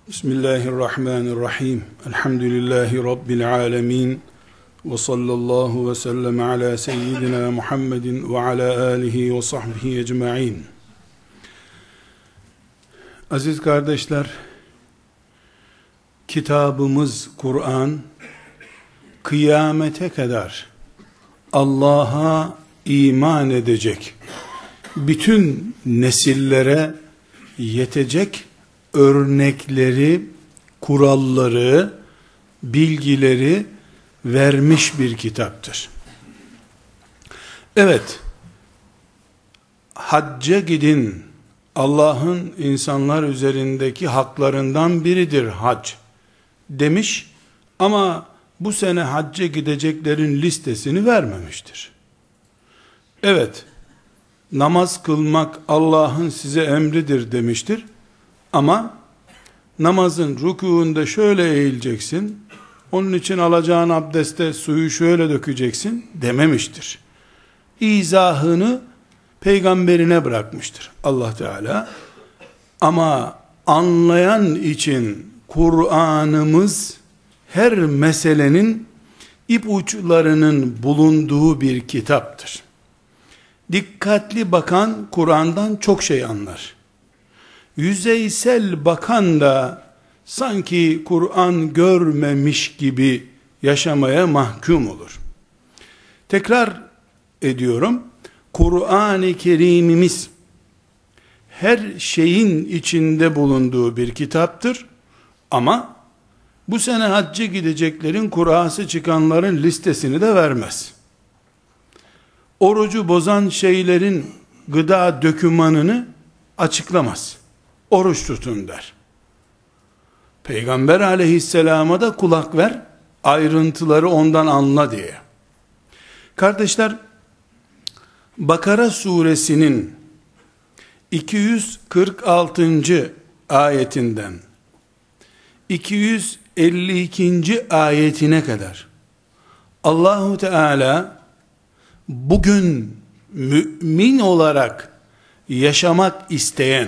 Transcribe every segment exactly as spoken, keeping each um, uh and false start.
Bismillahirrahmanirrahim. Elhamdülillahi Rabbil alemin. Ve sallallahu ve sellem ala seyyidina Muhammedin ve ala alihi ve sahbihi ecma'in. Aziz kardeşler, kitabımız Kur'an, kıyamete kadar Allah'a iman edecek, bütün nesillere yetecek örnekleri, kuralları, bilgileri vermiş bir kitaptır. Evet, hacca gidin, Allah'ın insanlar üzerindeki haklarından biridir hac demiş ama bu sene hacca gideceklerin listesini vermemiştir. Evet, namaz kılmak Allah'ın size emridir demiştir. Ama namazın rükûunda şöyle eğileceksin, onun için alacağın abdeste suyu şöyle dökeceksin dememiştir. İzahını peygamberine bırakmıştır Allah Teala. Ama anlayan için Kur'an'ımız her meselenin ipuçlarının bulunduğu bir kitaptır. Dikkatli bakan Kur'an'dan çok şey anlar. Yüzeysel bakan da sanki Kur'an görmemiş gibi yaşamaya mahkum olur. Tekrar ediyorum, Kur'an-ı Kerim'imiz her şeyin içinde bulunduğu bir kitaptır. Ama bu sene hacca gideceklerin kurası çıkanların listesini de vermez. Orucu bozan şeylerin gıda dökümanını açıklamaz. Oruç tutun der. Peygamber aleyhisselama da kulak ver, ayrıntıları ondan anla diye. Kardeşler, Bakara suresinin iki yüz kırk altıncı ayetinden iki yüz elli ikinci ayetine kadar Allahu Teala bugün mümin olarak yaşamak isteyen,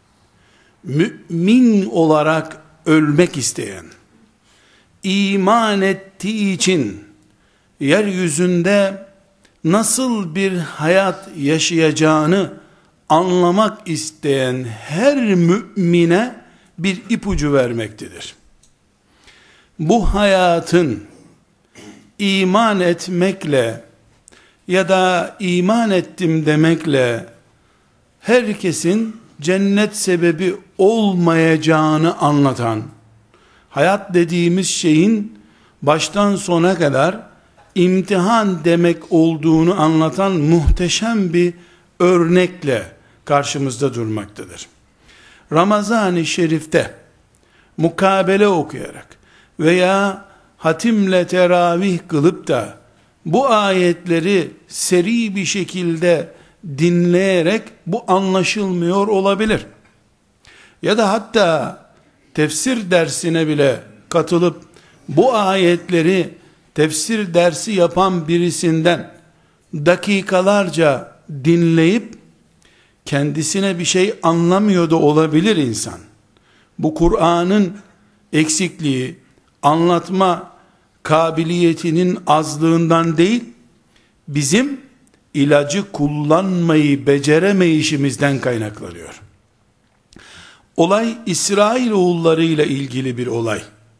mümin olarak ölmek isteyen, iman ettiği için yeryüzünde nasıl bir hayat yaşayacağını anlamak isteyen her mümine bir ipucu vermektedir. Bu hayatın iman etmekle ya da iman ettim demekle herkesin cennet sebebi olmayacağını anlatan, hayat dediğimiz şeyin baştan sona kadar imtihan demek olduğunu anlatan muhteşem bir örnekle karşımızda durmaktadır. Ramazan-ı Şerif'te mukabele okuyarak veya hatimle teravih kılıp da bu ayetleri seri bir şekilde dinleyerek bu anlaşılmıyor olabilir. Ya da hatta tefsir dersine bile katılıp bu ayetleri tefsir dersi yapan birisinden dakikalarca dinleyip kendisine bir şey anlamıyor da olabilir insan. Bu Kur'an'ın eksikliği, anlatma kabiliyetinin azlığından değil, bizim ilacı kullanmayı beceremeyişimizden kaynaklanıyor. Olay İsrailoğulları ile ilgili bir olay.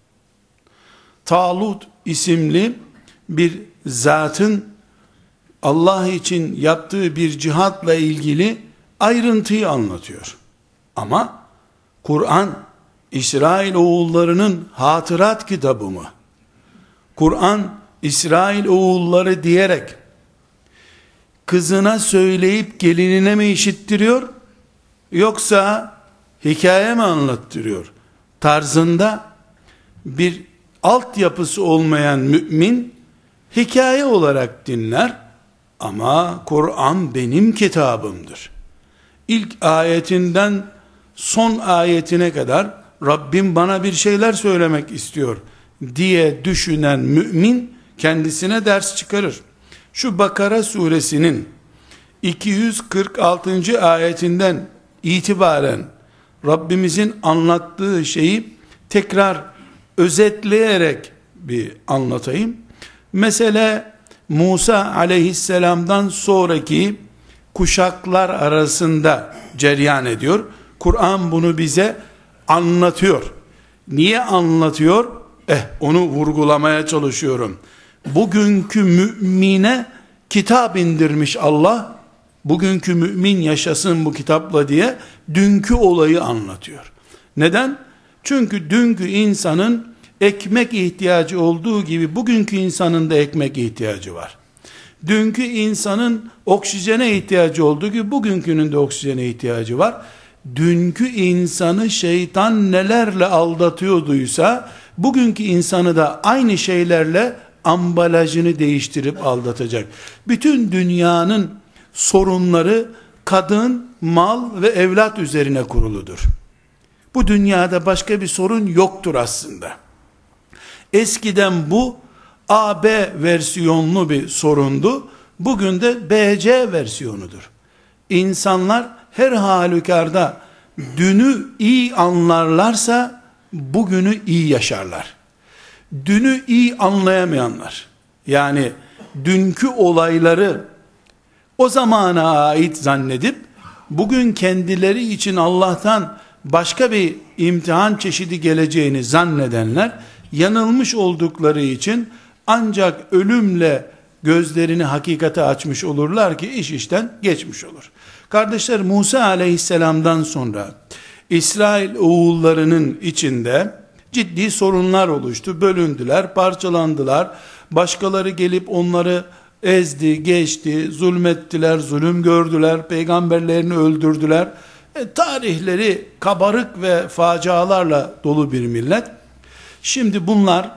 Talut isimli bir zatın Allah için yaptığı bir cihatla ilgili ayrıntıyı anlatıyor. Ama Kur'an İsrailoğullarının hatırat kitabı mı? Kur'an İsrailoğulları diyerek kızına söyleyip gelinine mi işittiriyor, yoksa hikaye mi anlattırıyor tarzında bir altyapısı olmayan mümin hikaye olarak dinler. Ama Kur'an benim kitabımdır. İlk ayetinden son ayetine kadar Rabbim bana bir şeyler söylemek istiyor diye düşünen mümin kendisine ders çıkarır. Şu Bakara suresinin iki yüz kırk altıncı ayetinden itibaren Rabbimizin anlattığı şeyi tekrar özetleyerek bir anlatayım. Mesele Musa aleyhisselamdan sonraki kuşaklar arasında cereyan ediyor. Kur'an bunu bize anlatıyor. Niye anlatıyor? Eh, onu vurgulamaya çalışıyorum. Bugünkü mümine kitap indirmiş Allah. Bugünkü mümin yaşasın bu kitapla diye dünkü olayı anlatıyor. Neden? Çünkü dünkü insanın ekmek ihtiyacı olduğu gibi bugünkü insanın da ekmek ihtiyacı var. Dünkü insanın oksijene ihtiyacı olduğu gibi bugünkünün de oksijene ihtiyacı var. Dünkü insanı şeytan nelerle aldatıyorduysa bugünkü insanı da aynı şeylerle ambalajını değiştirip aldatacak. Bütün dünyanın sorunları kadın, mal ve evlat üzerine kuruludur. Bu dünyada başka bir sorun yoktur aslında. Eskiden bu A B versiyonlu bir sorundu. Bugün de B C versiyonudur. İnsanlar her halükarda dünü iyi anlarlarsa bugünü iyi yaşarlar. Dünü iyi anlayamayanlar, yani dünkü olayları o zamana ait zannedip bugün kendileri için Allah'tan başka bir imtihan çeşidi geleceğini zannedenler, yanılmış oldukları için ancak ölümle gözlerini hakikate açmış olurlar ki iş işten geçmiş olur. Kardeşler, Musa aleyhisselamdan sonra İsrail oğullarının içinde ciddi sorunlar oluştu. Bölündüler, parçalandılar. Başkaları gelip onları ezdi, geçti, zulmettiler, zulüm gördüler, peygamberlerini öldürdüler. E, tarihleri kabarık ve facialarla dolu bir millet. Şimdi bunlar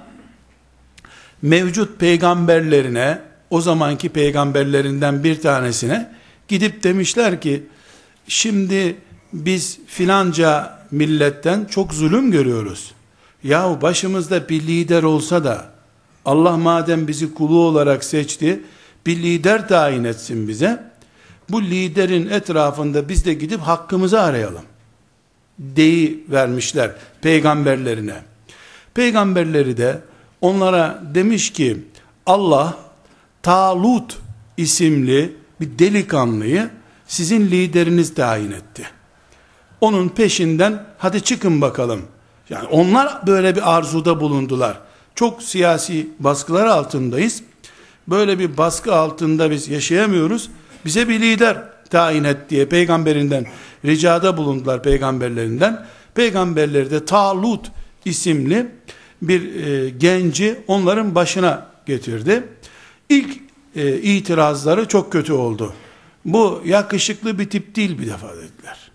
mevcut peygamberlerine, o zamanki peygamberlerinden bir tanesine gidip demişler ki, şimdi biz filanca milletten çok zulüm görüyoruz. Yahu başımızda bir lider olsa da Allah madem bizi kulu olarak seçti, bir lider tayin etsin bize. Bu liderin etrafında biz de gidip hakkımızı arayalım deyi vermişler peygamberlerine. Peygamberleri de onlara demiş ki, Allah Talut isimli bir delikanlıyı sizin lideriniz tayin etti. Onun peşinden hadi çıkın bakalım. Yani onlar böyle bir arzuda bulundular. Çok siyasi baskılar altındayız. Böyle bir baskı altında biz yaşayamıyoruz. Bize bir lider tayin et diye peygamberinden ricada bulundular, peygamberlerinden. Peygamberleri de Talut isimli bir e, genci onların başına getirdi. İlk e, itirazları çok kötü oldu. Bu yakışıklı bir tip değil bir defa dediler.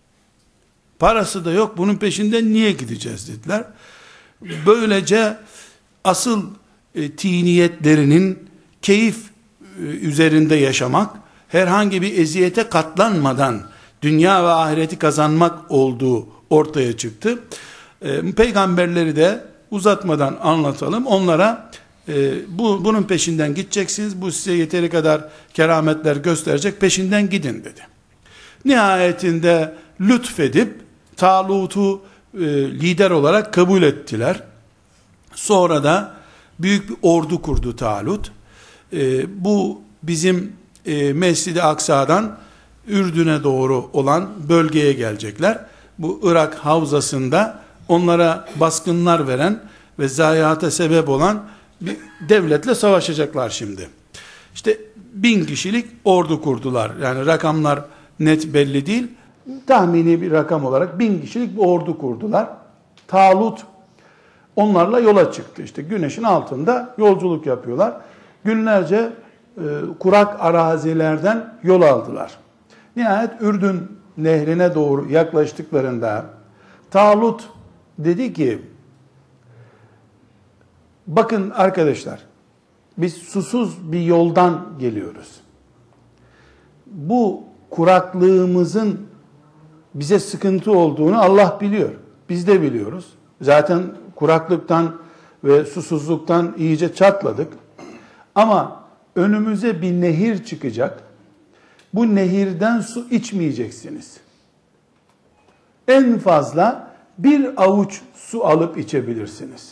Parası da yok, bunun peşinden niye gideceğiz dediler. Böylece asıl e, tiniyetlerinin keyif e, üzerinde yaşamak, herhangi bir eziyete katlanmadan dünya ve ahireti kazanmak olduğu ortaya çıktı. E, peygamberleri de uzatmadan anlatalım. Onlara e, bu bunun peşinden gideceksiniz. Bu size yeteri kadar kerametler gösterecek. Peşinden gidin dedi. Nihayetinde lütfedip Talut'u e, lider olarak kabul ettiler. Sonra da büyük bir ordu kurdu Talut. E, bu bizim e, Mescid-i Aksa'dan Ürdün'e doğru olan bölgeye gelecekler. Bu Irak havzasında onlara baskınlar veren ve zayiata sebep olan bir devletle savaşacaklar şimdi. İşte bin kişilik ordu kurdular. Yani rakamlar net belli değil. Tahmini bir rakam olarak bin kişilik bir ordu kurdular. Talut onlarla yola çıktı. İşte güneşin altında yolculuk yapıyorlar. Günlerce e, kurak arazilerden yol aldılar. Nihayet Ürdün nehrine doğru yaklaştıklarında Talut dedi ki, bakın arkadaşlar, biz susuz bir yoldan geliyoruz. Bu kuraklığımızın bize sıkıntı olduğunu Allah biliyor. Biz de biliyoruz. Zaten kuraklıktan ve susuzluktan iyice çatladık. Ama önümüze bir nehir çıkacak. Bu nehirden su içmeyeceksiniz. En fazla bir avuç su alıp içebilirsiniz.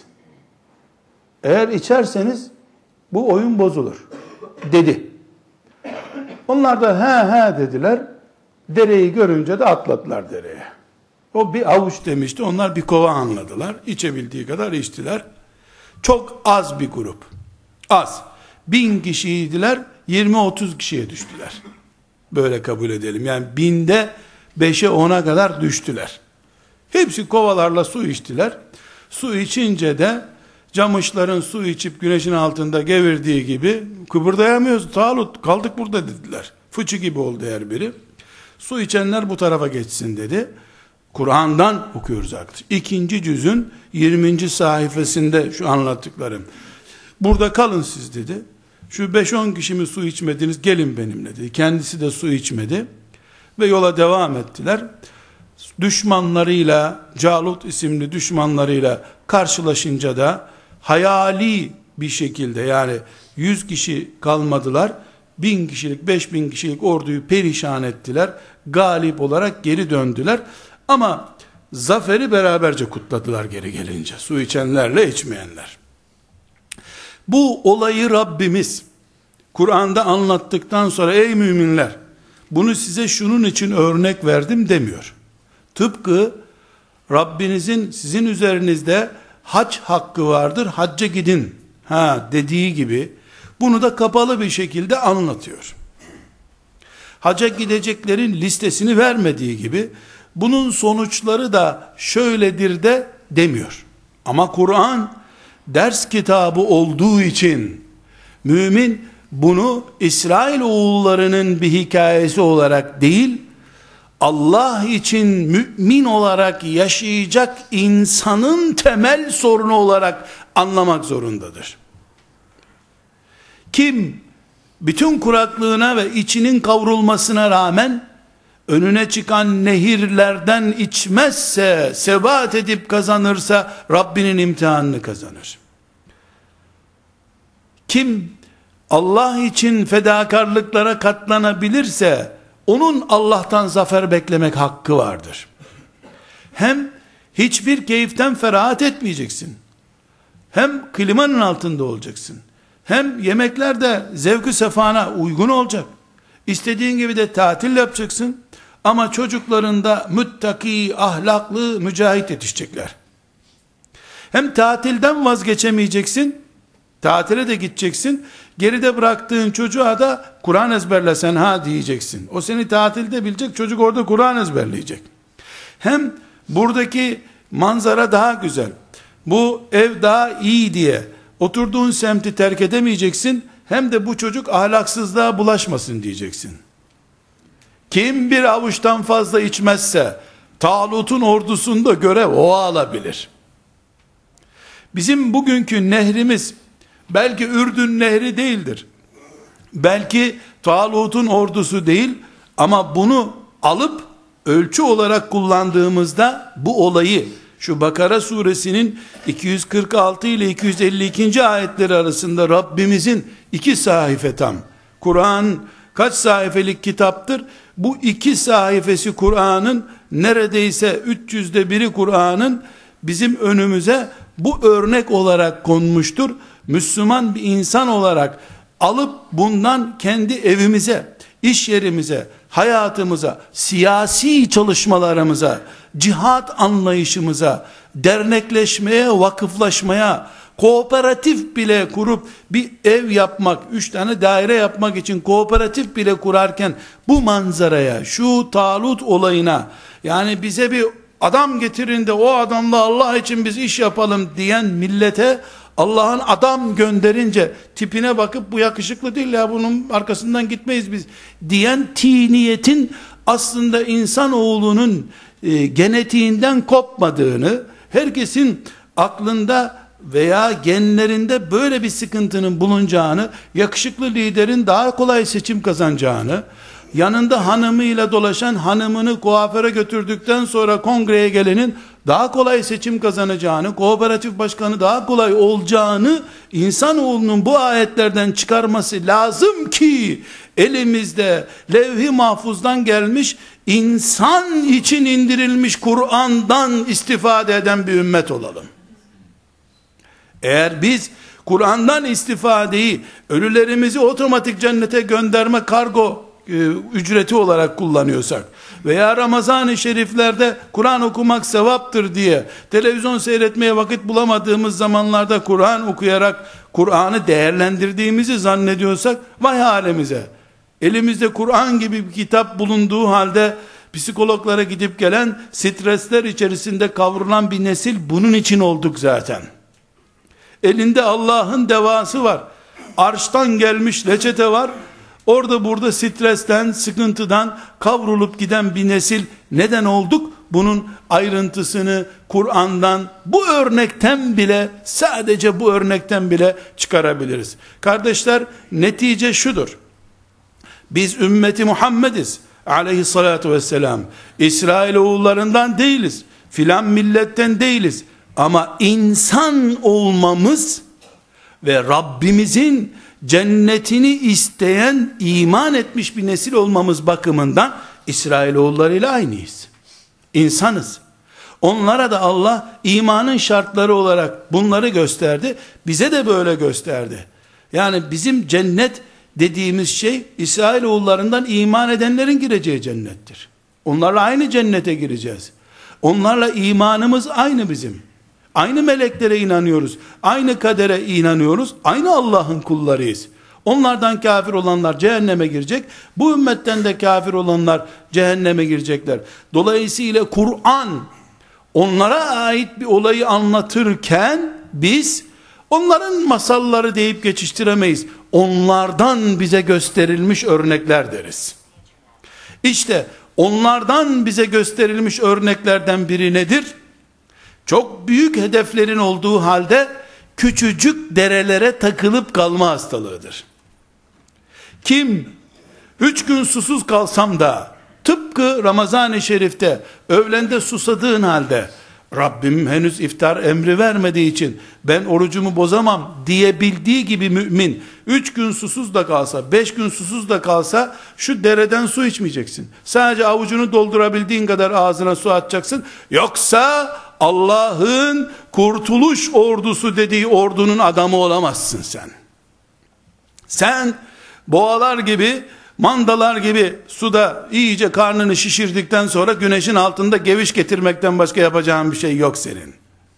Eğer içerseniz bu oyun bozulur dedi. Onlar da he he dediler. Dereyi görünce de atladılar dereye. O bir avuç demişti. Onlar bir kova anladılar. İçebildiği kadar içtiler. Çok az bir grup. Az. Bin kişiydiler. yirmi otuz kişiye düştüler. Böyle kabul edelim. Yani binde beşe ona kadar düştüler. Hepsi kovalarla su içtiler. Su içince de camışların su içip güneşin altında gevirdiği gibi kıpırdayamıyoruz. Talut kaldık burada dediler. Fıçı gibi oldu her biri. Su içenler bu tarafa geçsin dedi. Kur'an'dan okuyoruz artık. İkinci cüzün yirminci sayfasında şu anlattıklarım. Burada kalın siz dedi. Şu beş on kişi mi su içmediniz, gelin benimle dedi. Kendisi de su içmedi. Ve yola devam ettiler. Düşmanlarıyla, Calut isimli düşmanlarıyla karşılaşınca da hayali bir şekilde, yani yüz kişi kalmadılar. Bin kişilik, beş bin kişilik orduyu perişan ettiler. Galip olarak geri döndüler. Ama zaferi beraberce kutladılar geri gelince. Su içenlerle içmeyenler. Bu olayı Rabbimiz Kur'an'da anlattıktan sonra ey müminler, bunu size şunun için örnek verdim demiyor. Tıpkı Rabbinizin sizin üzerinizde hac hakkı vardır, hacca gidin ha dediği gibi bunu da kapalı bir şekilde anlatıyor. Hacca gideceklerin listesini vermediği gibi bunun sonuçları da şöyledir de demiyor. Ama Kur'an ders kitabı olduğu için mümin bunu İsrail oğullarının bir hikayesi olarak değil, Allah için mümin olarak yaşayacak insanın temel sorunu olarak anlamak zorundadır. Kim bütün kuraklığına ve içinin kavrulmasına rağmen önüne çıkan nehirlerden içmezse, sebat edip kazanırsa Rabbinin imtihanını kazanır. Kim Allah için fedakarlıklara katlanabilirse onun Allah'tan zafer beklemek hakkı vardır. Hem hiçbir keyiften ferahat etmeyeceksin. Hem klimanın altında olacaksın. Hem yemeklerde zevk-ü sefana uygun olacak. İstediğin gibi de tatil yapacaksın. Ama çocuklarında müttaki, ahlaklı, mücahit yetişecekler. Hem tatilden vazgeçemeyeceksin. Tatile de gideceksin. Geride bıraktığın çocuğa da Kur'an ezberlesen ha diyeceksin. O seni tatilde bilecek, çocuk orada Kur'an ezberleyecek. Hem buradaki manzara daha güzel, bu ev daha iyi diye oturduğun semti terk edemeyeceksin. Hem de bu çocuk ahlaksızlığa bulaşmasın diyeceksin. Kim bir avuçtan fazla içmezse Talut'un ordusunda görev o alabilir. Bizim bugünkü nehrimiz belki Ürdün nehri değildir. Belki Talut'un ordusu değil, ama bunu alıp ölçü olarak kullandığımızda bu olayı, şu Bakara suresinin iki yüz kırk altı ile iki yüz elli iki. ayetleri arasında Rabbimizin iki sayfa tam, Kur'an kaç sayfelik kitaptır? Bu iki sayfası Kur'an'ın, neredeyse üç yüzde biri Kur'an'ın bizim önümüze bu örnek olarak konmuştur. Müslüman bir insan olarak alıp bundan kendi evimize, iş yerimize, hayatımıza, siyasi çalışmalarımıza, cihat anlayışımıza, dernekleşmeye, vakıflaşmaya, kooperatif bile kurup bir ev yapmak, üç tane daire yapmak için kooperatif bile kurarken bu manzaraya, şu Talut olayına, yani bize bir adam getirin de o adamla Allah için biz iş yapalım diyen millete Allah'ın adam gönderince tipine bakıp bu yakışıklı değil ya, bunun arkasından gitmeyiz biz diyen tiniyetin aslında insanoğlunun e, genetiğinden kopmadığını, herkesin aklında veya genlerinde böyle bir sıkıntının bulunacağını, yakışıklı liderin daha kolay seçim kazanacağını, yanında hanımıyla dolaşan, hanımını kuaföre götürdükten sonra kongreye gelenin daha kolay seçim kazanacağını, kooperatif başkanı daha kolay olacağını insanoğlunun bu ayetlerden çıkarması lazım ki elimizde levh-i mahfuzdan gelmiş, insan için indirilmiş Kur'an'dan istifade eden bir ümmet olalım. Eğer biz Kur'an'dan istifadeyi ölülerimizi otomatik cennete gönderme kargo e, ücreti olarak kullanıyorsak veya Ramazan-ı Şeriflerde Kur'an okumak sevaptır diye televizyon seyretmeye vakit bulamadığımız zamanlarda Kur'an okuyarak Kur'an'ı değerlendirdiğimizi zannediyorsak vay halimize. Elimizde Kur'an gibi bir kitap bulunduğu halde psikologlara gidip gelen, stresler içerisinde kavrulan bir nesil bunun için olduk zaten. Elinde Allah'ın devası var. Arştan gelmiş reçete var. Orada burada stresten, sıkıntıdan kavrulup giden bir nesil neden olduk? Bunun ayrıntısını Kur'an'dan, bu örnekten bile, sadece bu örnekten bile çıkarabiliriz. Kardeşler, netice şudur. Biz ümmeti Muhammediz aleyhissalatu vesselam. İsrailoğullarından değiliz. Filan milletten değiliz. Ama insan olmamız ve Rabbimizin cennetini isteyen, iman etmiş bir nesil olmamız bakımından İsrailoğullarıyla aynıyız. İnsanız. Onlara da Allah imanın şartları olarak bunları gösterdi. Bize de böyle gösterdi. Yani bizim cennet dediğimiz şey İsrailoğullarından iman edenlerin gireceği cennettir. Onlarla aynı cennete gireceğiz. Onlarla imanımız aynı bizim. Aynı meleklere inanıyoruz. Aynı kadere inanıyoruz. Aynı Allah'ın kullarıyız. Onlardan kafir olanlar cehenneme girecek. Bu ümmetten de kafir olanlar cehenneme girecekler. Dolayısıyla Kur'an onlara ait bir olayı anlatırken biz onların masalları deyip geçiştiremeyiz. Onlardan bize gösterilmiş örnekler deriz. İşte onlardan bize gösterilmiş örneklerden biri nedir? Çok büyük hedeflerin olduğu halde küçücük derelere takılıp kalma hastalığıdır. Kim üç gün susuz kalsam da tıpkı Ramazan-ı Şerif'te öğlende susadığın halde Rabbim henüz iftar emri vermediği için ben orucumu bozamam diyebildiği gibi mümin üç gün susuz da kalsa, beş gün susuz da kalsa şu dereden su içmeyeceksin. Sadece avucunu doldurabildiğin kadar ağzına su atacaksın. Yoksa Allah'ın kurtuluş ordusu dediği ordunun adamı olamazsın sen. Sen boğalar gibi, mandalar gibi suda iyice karnını şişirdikten sonra güneşin altında geviş getirmekten başka yapacağın bir şey yok senin.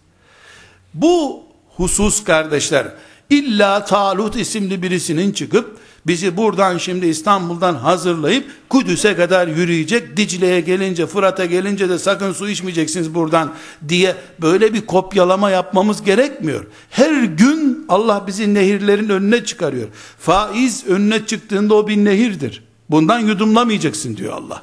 Bu husus kardeşler, illa Talut isimli birisinin çıkıp bizi buradan şimdi İstanbul'dan hazırlayıp Kudüs'e kadar yürüyecek, Dicle'ye gelince, Fırat'a gelince de sakın su içmeyeceksiniz buradan diye böyle bir kopyalama yapmamız gerekmiyor. Her gün Allah bizi nehirlerin önüne çıkarıyor. Faiz önüne çıktığında o bir nehirdir. Bundan yudumlamayacaksın diyor Allah.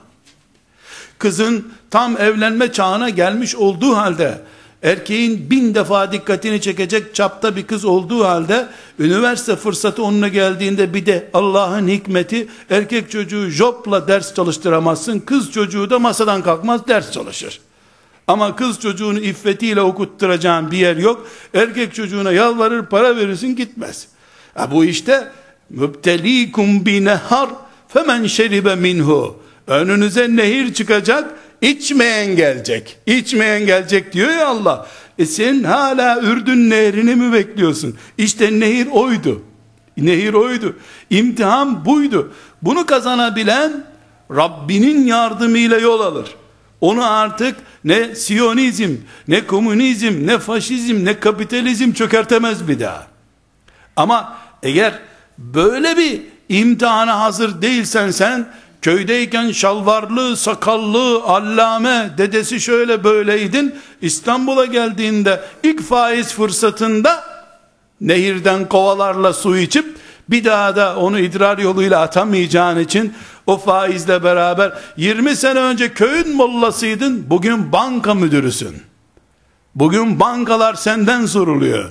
Kızın tam evlenme çağına gelmiş olduğu halde, erkeğin bin defa dikkatini çekecek çapta bir kız olduğu halde, üniversite fırsatı onunla geldiğinde bir de Allah'ın hikmeti, erkek çocuğu jopla ders çalıştıramazsın, kız çocuğu da masadan kalkmaz ders çalışır. Ama kız çocuğunu iffetiyle okutturacağın bir yer yok, erkek çocuğuna yalvarır para verirsin gitmez. Ha bu işte mübtelikum bi nehar femen şeribe minhu, önünüze nehir çıkacak, İçmeyen gelecek. İçmeyen gelecek diyor ya Allah. E sen hala Ürdün nehrini mi bekliyorsun? İşte nehir oydu. Nehir oydu. İmtihan buydu. Bunu kazanabilen Rabbinin yardımıyla yol alır. Onu artık ne Siyonizm, ne komünizm, ne faşizm, ne kapitalizm çökertemez bir daha. Ama eğer böyle bir imtihana hazır değilsen sen, köydeyken şalvarlı, sakallı, allame, dedesi şöyle böyleydin, İstanbul'a geldiğinde ilk faiz fırsatında nehirden kovalarla su içip bir daha da onu idrar yoluyla atamayacağın için o faizle beraber yirmi sene önce köyün mollasıydın, bugün banka müdürüsün. Bugün bankalar senden soruluyor.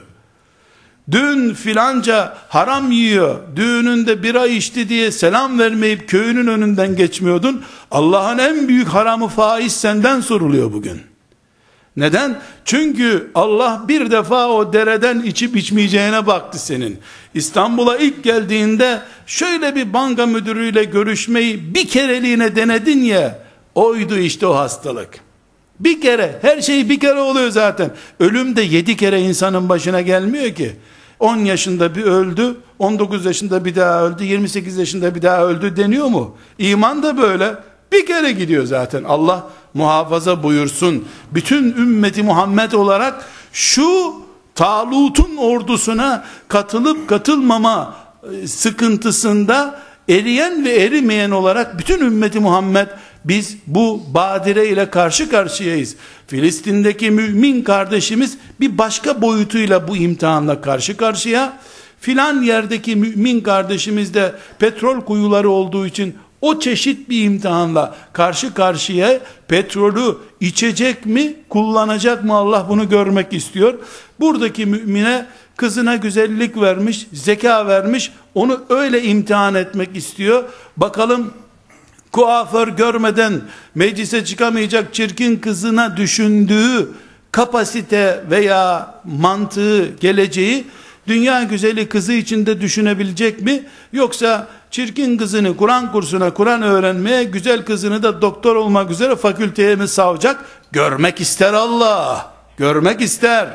Dün filanca haram yiyor, düğününde bira içti diye selam vermeyip köyünün önünden geçmiyordun. Allah'ın en büyük haramı faiz senden soruluyor bugün. Neden? Çünkü Allah bir defa o dereden içip içmeyeceğine baktı senin. İstanbul'a ilk geldiğinde şöyle bir banka müdürüyle görüşmeyi bir kereliğine denedin ya, oydu işte o hastalık. Bir kere, her şey bir kere oluyor zaten. Ölüm de yedi kere insanın başına gelmiyor ki. on yaşında bir öldü, on dokuz yaşında bir daha öldü, yirmi sekiz yaşında bir daha öldü deniyor mu? İman da böyle. Bir kere gidiyor zaten. Allah muhafaza buyursun. Bütün ümmeti Muhammed olarak şu Talut'un ordusuna katılıp katılmama sıkıntısında eriyen ve erimeyen olarak bütün ümmeti Muhammed biz bu badire ile karşı karşıyayız. Filistin'deki mümin kardeşimiz bir başka boyutuyla bu imtihanla karşı karşıya. Filan yerdeki mümin kardeşimiz de petrol kuyuları olduğu için o çeşit bir imtihanla karşı karşıya. Petrolü içecek mi, kullanacak mı, Allah bunu görmek istiyor. Buradaki mümine kızına güzellik vermiş, zeka vermiş, onu öyle imtihan etmek istiyor. Bakalım kuaför görmeden meclise çıkamayacak çirkin kızına düşündüğü kapasite veya mantığı, geleceği dünya güzeli kızı için de düşünebilecek mi? Yoksa çirkin kızını Kur'an kursuna, Kur'an öğrenmeye, güzel kızını da doktor olmak üzere fakülteye mi savacak? Görmek ister Allah. Görmek ister.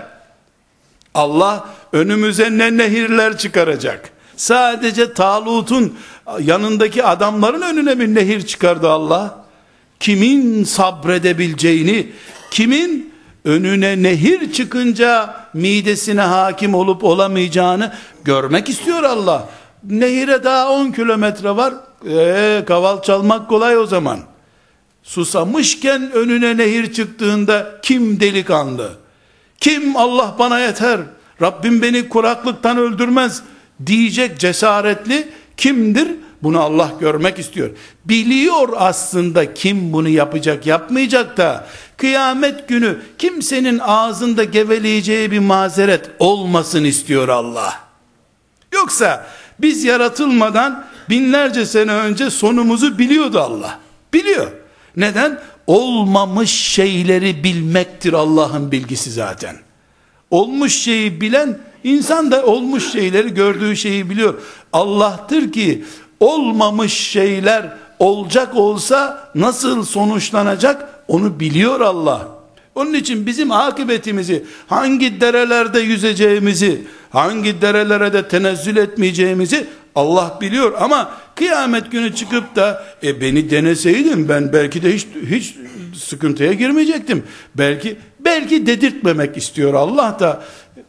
Allah önümüze ne nehirler çıkaracak. Sadece Talut'un yanındaki adamların önüne bir nehir çıkardı Allah. Kimin sabredebileceğini, kimin önüne nehir çıkınca midesine hakim olup olamayacağını görmek istiyor Allah. Nehire daha on kilometre var. Ee, kaval çalmak kolay o zaman. Susamışken önüne nehir çıktığında kim delikanlı? Kim Allah bana yeter, Rabbim beni kuraklıktan öldürmez diyecek cesaretli kimdir? Bunu Allah görmek istiyor. Biliyor aslında kim bunu yapacak yapmayacak da kıyamet günü kimsenin ağzında geveleyeceği bir mazeret olmasın istiyor Allah. Yoksa biz yaratılmadan binlerce sene önce sonumuzu biliyordu Allah. Biliyor. Neden? Olmamış şeyleri bilmektir Allah'ın bilgisi zaten. Olmuş şeyi bilen insan da olmuş şeyleri, gördüğü şeyi biliyor. Allah'tır ki olmamış şeyler olacak olsa nasıl sonuçlanacak onu biliyor Allah. Onun için bizim akıbetimizi, hangi derelerde yüzeceğimizi, hangi derelere de tenezzül etmeyeceğimizi Allah biliyor. Ama kıyamet günü çıkıp da e beni deneseydim ben belki de hiç hiç sıkıntıya girmeyecektim. Belki belki dedirtmemek istiyor Allah da.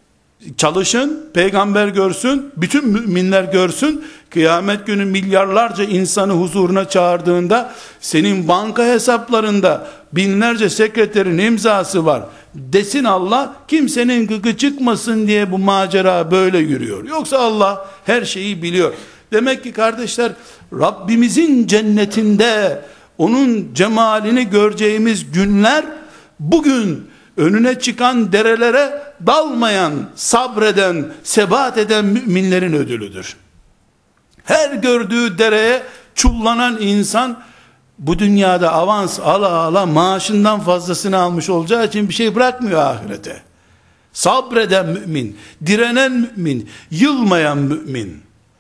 Çalışın, peygamber görsün, bütün müminler görsün. Kıyamet günü milyarlarca insanı huzuruna çağırdığında senin banka hesaplarında binlerce sekreterin imzası var desin Allah, kimsenin gıkı çıkmasın diye bu macera böyle yürüyor. Yoksa Allah her şeyi biliyor. Demek ki kardeşler, Rabbimizin cennetinde onun cemalini göreceğimiz günler bugün önüne çıkan derelere dalmayan, sabreden, sebat eden müminlerin ödülüdür. Her gördüğü dereye çullanan insan bu dünyada avans ala ala maaşından fazlasını almış olacağı için bir şey bırakmıyor ahirete. Sabreden mümin, direnen mümin, yılmayan mümin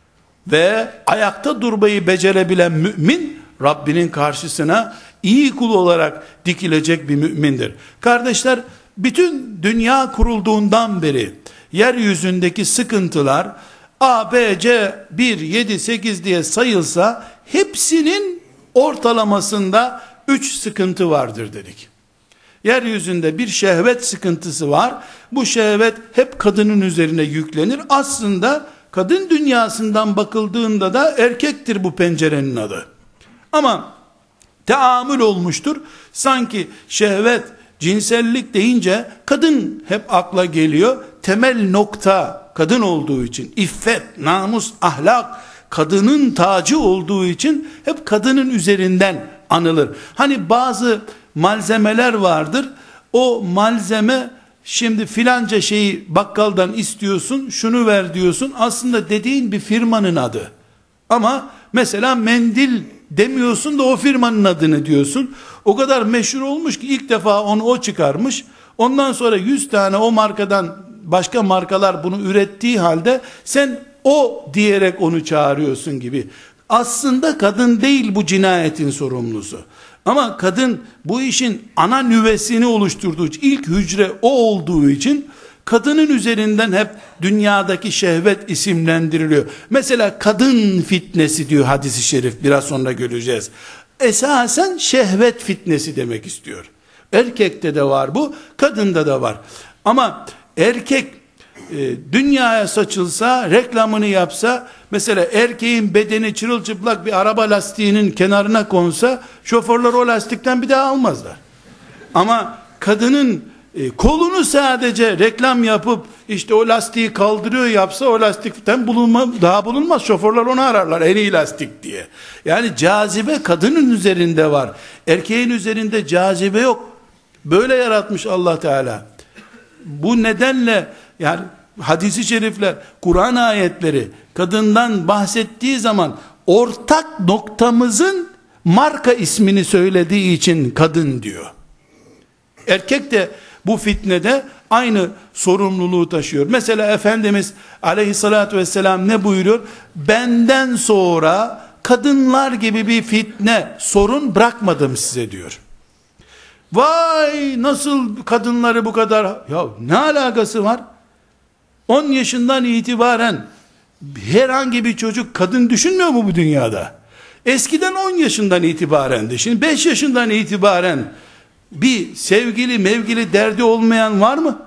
ve ayakta durmayı becerebilen mümin Rabbinin karşısına iyi kul olarak dikilecek bir mümindir. Kardeşler, bütün dünya kurulduğundan beri yeryüzündeki sıkıntılar A, B, C, bir, yedi, sekiz diye sayılsa hepsinin ortalamasında üç sıkıntı vardır dedik. Yeryüzünde bir şehvet sıkıntısı var. Bu şehvet hep kadının üzerine yüklenir. Aslında kadın dünyasından bakıldığında da erkektir bu pencerenin adı. Ama teamül olmuştur. Sanki şehvet, cinsellik deyince kadın hep akla geliyor. Temel nokta kadın olduğu için, iffet, namus, ahlak kadının tacı olduğu için hep kadının üzerinden anılır. Hani bazı malzemeler vardır. O malzeme, şimdi filanca şeyi bakkaldan istiyorsun, şunu ver diyorsun. Aslında dediğin bir firmanın adı. Ama mesela mendil demiyorsun da o firmanın adını diyorsun. O kadar meşhur olmuş ki ilk defa onu o çıkarmış. Ondan sonra yüz tane o markadan başka markalar bunu ürettiği halde sen o diyerek onu çağırıyorsun gibi. Aslında kadın değil bu cinayetin sorumlusu. Ama kadın bu işin ana nüvesini oluşturduğu için, ilk hücre o olduğu için kadının üzerinden hep dünyadaki şehvet isimlendiriliyor. Mesela kadın fitnesi diyor hadis-i şerif, biraz sonra göreceğiz. Esasen şehvet fitnesi demek istiyor. Erkekte de var bu, kadında da var. Ama erkek e, dünyaya saçılsa, reklamını yapsa, mesela erkeğin bedeni çırılçıplak bir araba lastiğinin kenarına konsa, şoförler o lastikten bir daha almazlar. Ama kadının e, kolunu sadece reklam yapıp işte o lastiği kaldırıyor yapsa, o lastikten bulunma, daha bulunmaz. Şoförler onu ararlar en iyi lastik diye. Yani cazibe kadının üzerinde var. Erkeğin üzerinde cazibe yok. Böyle yaratmış Allah Teala. Bu nedenle yani hadis-i şerifler, Kur'an ayetleri kadından bahsettiği zaman ortak noktamızın marka ismini söylediği için kadın diyor. Erkek de bu fitnede aynı sorumluluğu taşıyor. Mesela Efendimiz aleyhissalatü vesselam ne buyuruyor? Benden sonra kadınlar gibi bir fitne, sorun bırakmadım size diyor. Vay nasıl kadınları bu kadar, ya ne alakası var? on yaşından itibaren herhangi bir çocuk kadın düşünmüyor mu bu dünyada? Eskiden on yaşından itibarendi. Şimdi beş yaşından itibaren bir sevgili mevgili derdi olmayan var mı?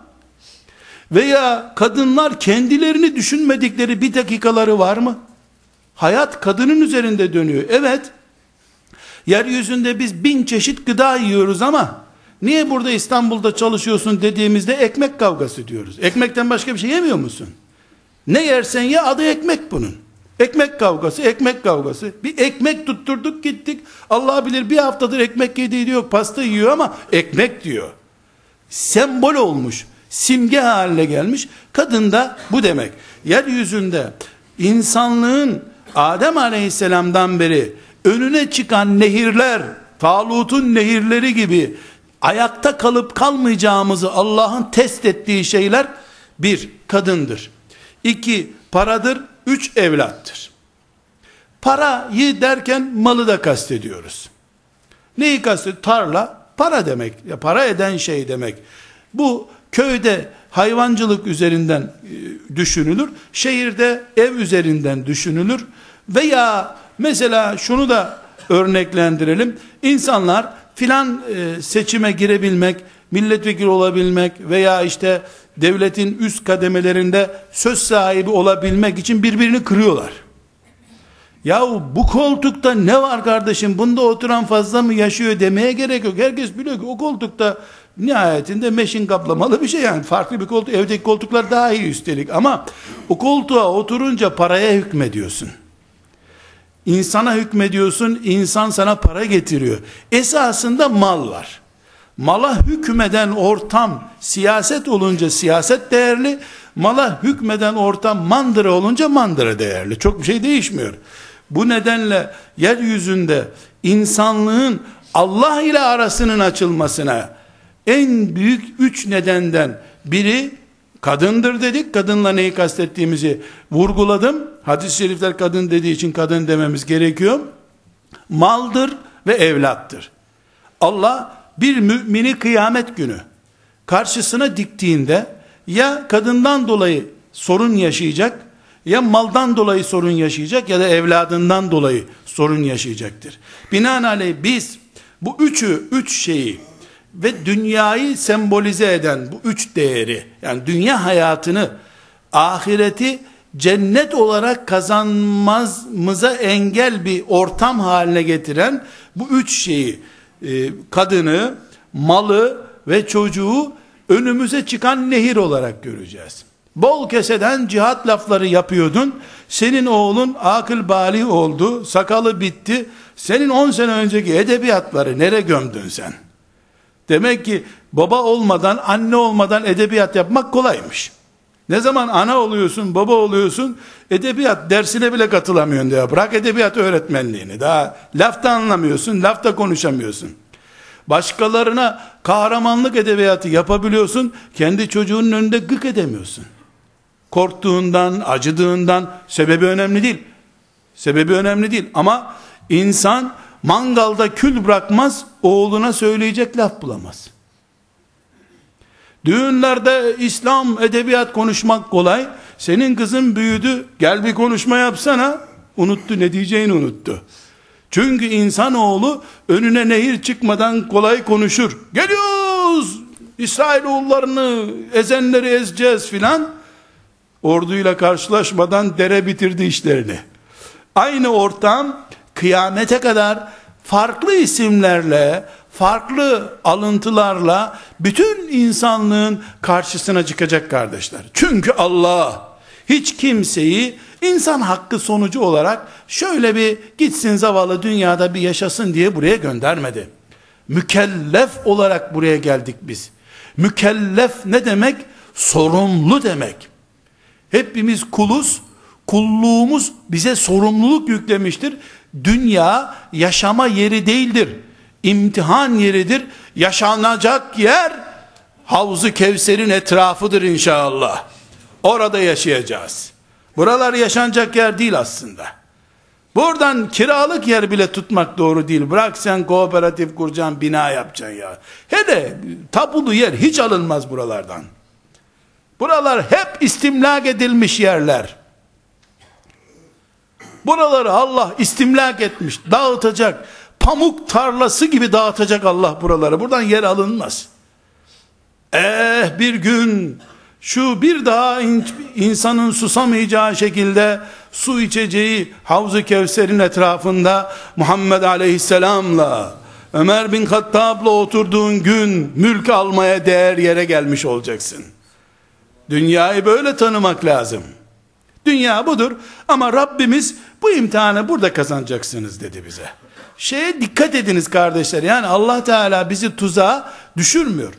Veya kadınlar kendilerini düşünmedikleri bir dakikaları var mı? Hayat kadının üzerinde dönüyor. Evet, yeryüzünde biz bin çeşit gıda yiyoruz ama niye burada İstanbul'da çalışıyorsun dediğimizde ekmek kavgası diyoruz. Ekmekten başka bir şey yemiyor musun? Ne yersen ye, adı ekmek bunun. Ekmek kavgası, ekmek kavgası. Bir ekmek tutturduk gittik. Allah bilir bir haftadır ekmek yediği diyor, pasta yiyor ama ekmek diyor. Sembol olmuş, simge haline gelmiş. Kadın da bu demek. Yeryüzünde insanlığın Adem Aleyhisselam'dan beri önüne çıkan nehirler, Talut'un nehirleri gibi ayakta kalıp kalmayacağımızı Allah'ın test ettiği şeyler, bir, kadındır. İki, paradır. Üç, evlattır. Parayı derken malı da kastediyoruz. Neyi kastediyoruz? Tarla, para demek. Ya para eden şey demek. Bu köyde hayvancılık üzerinden e, düşünülür. Şehirde ev üzerinden düşünülür. Veya mesela şunu da örneklendirelim. İnsanlar filan e, seçime girebilmek, milletvekili olabilmek veya işte devletin üst kademelerinde söz sahibi olabilmek için birbirini kırıyorlar. Yahu bu koltukta ne var kardeşim, bunda oturan fazla mı yaşıyor demeye gerek yok. Herkes biliyor ki o koltukta nihayetinde meşin kaplamalı bir şey, yani farklı bir koltuk. Evdeki koltuklar daha iyi üstelik, ama o koltuğa oturunca paraya hükmediyorsun. İnsana hükmediyorsun, insan sana para getiriyor. Esasında mal var. Mala hükmeden ortam siyaset olunca siyaset değerli, mala hükmeden ortam mandıra olunca mandıra değerli. Çok bir şey değişmiyor. Bu nedenle yeryüzünde insanlığın Allah ile arasının açılmasına en büyük üç nedenden biri kadındır dedik. Kadınla neyi kastettiğimizi vurguladım. Hadis-i şerifler kadın dediği için kadın dememiz gerekiyor. Maldır ve evlattır. Allah bir mümini kıyamet günü karşısına diktiğinde ya kadından dolayı sorun yaşayacak, ya maldan dolayı sorun yaşayacak, ya da evladından dolayı sorun yaşayacaktır. Binaenaleyh biz bu üçü, üç şeyi ve dünyayı sembolize eden bu üç değeri, yani dünya hayatını, ahireti cennet olarak kazanmamıza engel bir ortam haline getiren bu üç şeyi, kadını, malı ve çocuğu önümüze çıkan nehir olarak göreceğiz. Bol keseden cihat lafları yapıyordun. Senin oğlun akıl bali oldu, sakalı bitti. Senin on sene önceki edebiyatları nereye gömdün sen? Demek ki baba olmadan, anne olmadan edebiyat yapmak kolaymış. Ne zaman ana oluyorsun, baba oluyorsun, edebiyat dersine bile katılamıyorsun diyor. Bırak edebiyat öğretmenliğini. Daha lafta anlamıyorsun, lafta konuşamıyorsun. Başkalarına kahramanlık edebiyatı yapabiliyorsun, kendi çocuğunun önünde gık edemiyorsun. Korktuğundan, acıdığından. Sebebi önemli değil. Sebebi önemli değil ama insan mangalda kül bırakmaz, oğluna söyleyecek laf bulamaz. Düğünlerde İslam edebiyat konuşmak kolay. Senin kızın büyüdü, gel bir konuşma yapsana, unuttu, ne diyeceğini unuttu. Çünkü insanoğlu önüne nehir çıkmadan kolay konuşur. Geliyoruz, İsrailoğullarını, ezenleri ezeceğiz filan. Orduyla karşılaşmadan dere bitirdi işlerini. Aynı ortam kıyamete kadar farklı isimlerle, farklı alıntılarla bütün insanlığın karşısına çıkacak kardeşler. Çünkü Allah hiç kimseyi insan hakkı sonucu olarak şöyle bir gitsin zavallı dünyada bir yaşasın diye buraya göndermedi. Mükellef olarak buraya geldik biz. Mükellef ne demek? Sorumlu demek. Hepimiz kuluz. Kulluğumuz bize sorumluluk yüklemiştir. Dünya yaşama yeri değildir. İmtihan yeridir. Yaşanacak yer Havz-ı Kevser'in etrafıdır inşallah. Orada yaşayacağız. Buralar yaşanacak yer değil aslında. Buradan kiralık yer bile tutmak doğru değil. Bırak sen kooperatif kuracaksın, bina yapacaksın ya. Hele tapulu yer hiç alınmaz buralardan. Buralar hep istimlak edilmiş yerler. Buraları Allah istimlak etmiş, dağıtacak. Pamuk tarlası gibi dağıtacak Allah buraları. Buradan yer alınmaz. Eh bir gün şu bir daha insanın susamayacağı şekilde su içeceği Havz-ı Kevser'in etrafında Muhammed Aleyhisselam'la Ömer bin Hattab'la oturduğun gün mülk almaya değer yere gelmiş olacaksın. Dünyayı böyle tanımak lazım. Dünya budur ama Rabbimiz bu imtihanı burada kazanacaksınız dedi bize. Şeye dikkat ediniz kardeşler, yani Allah Teala bizi tuzağa düşürmüyor.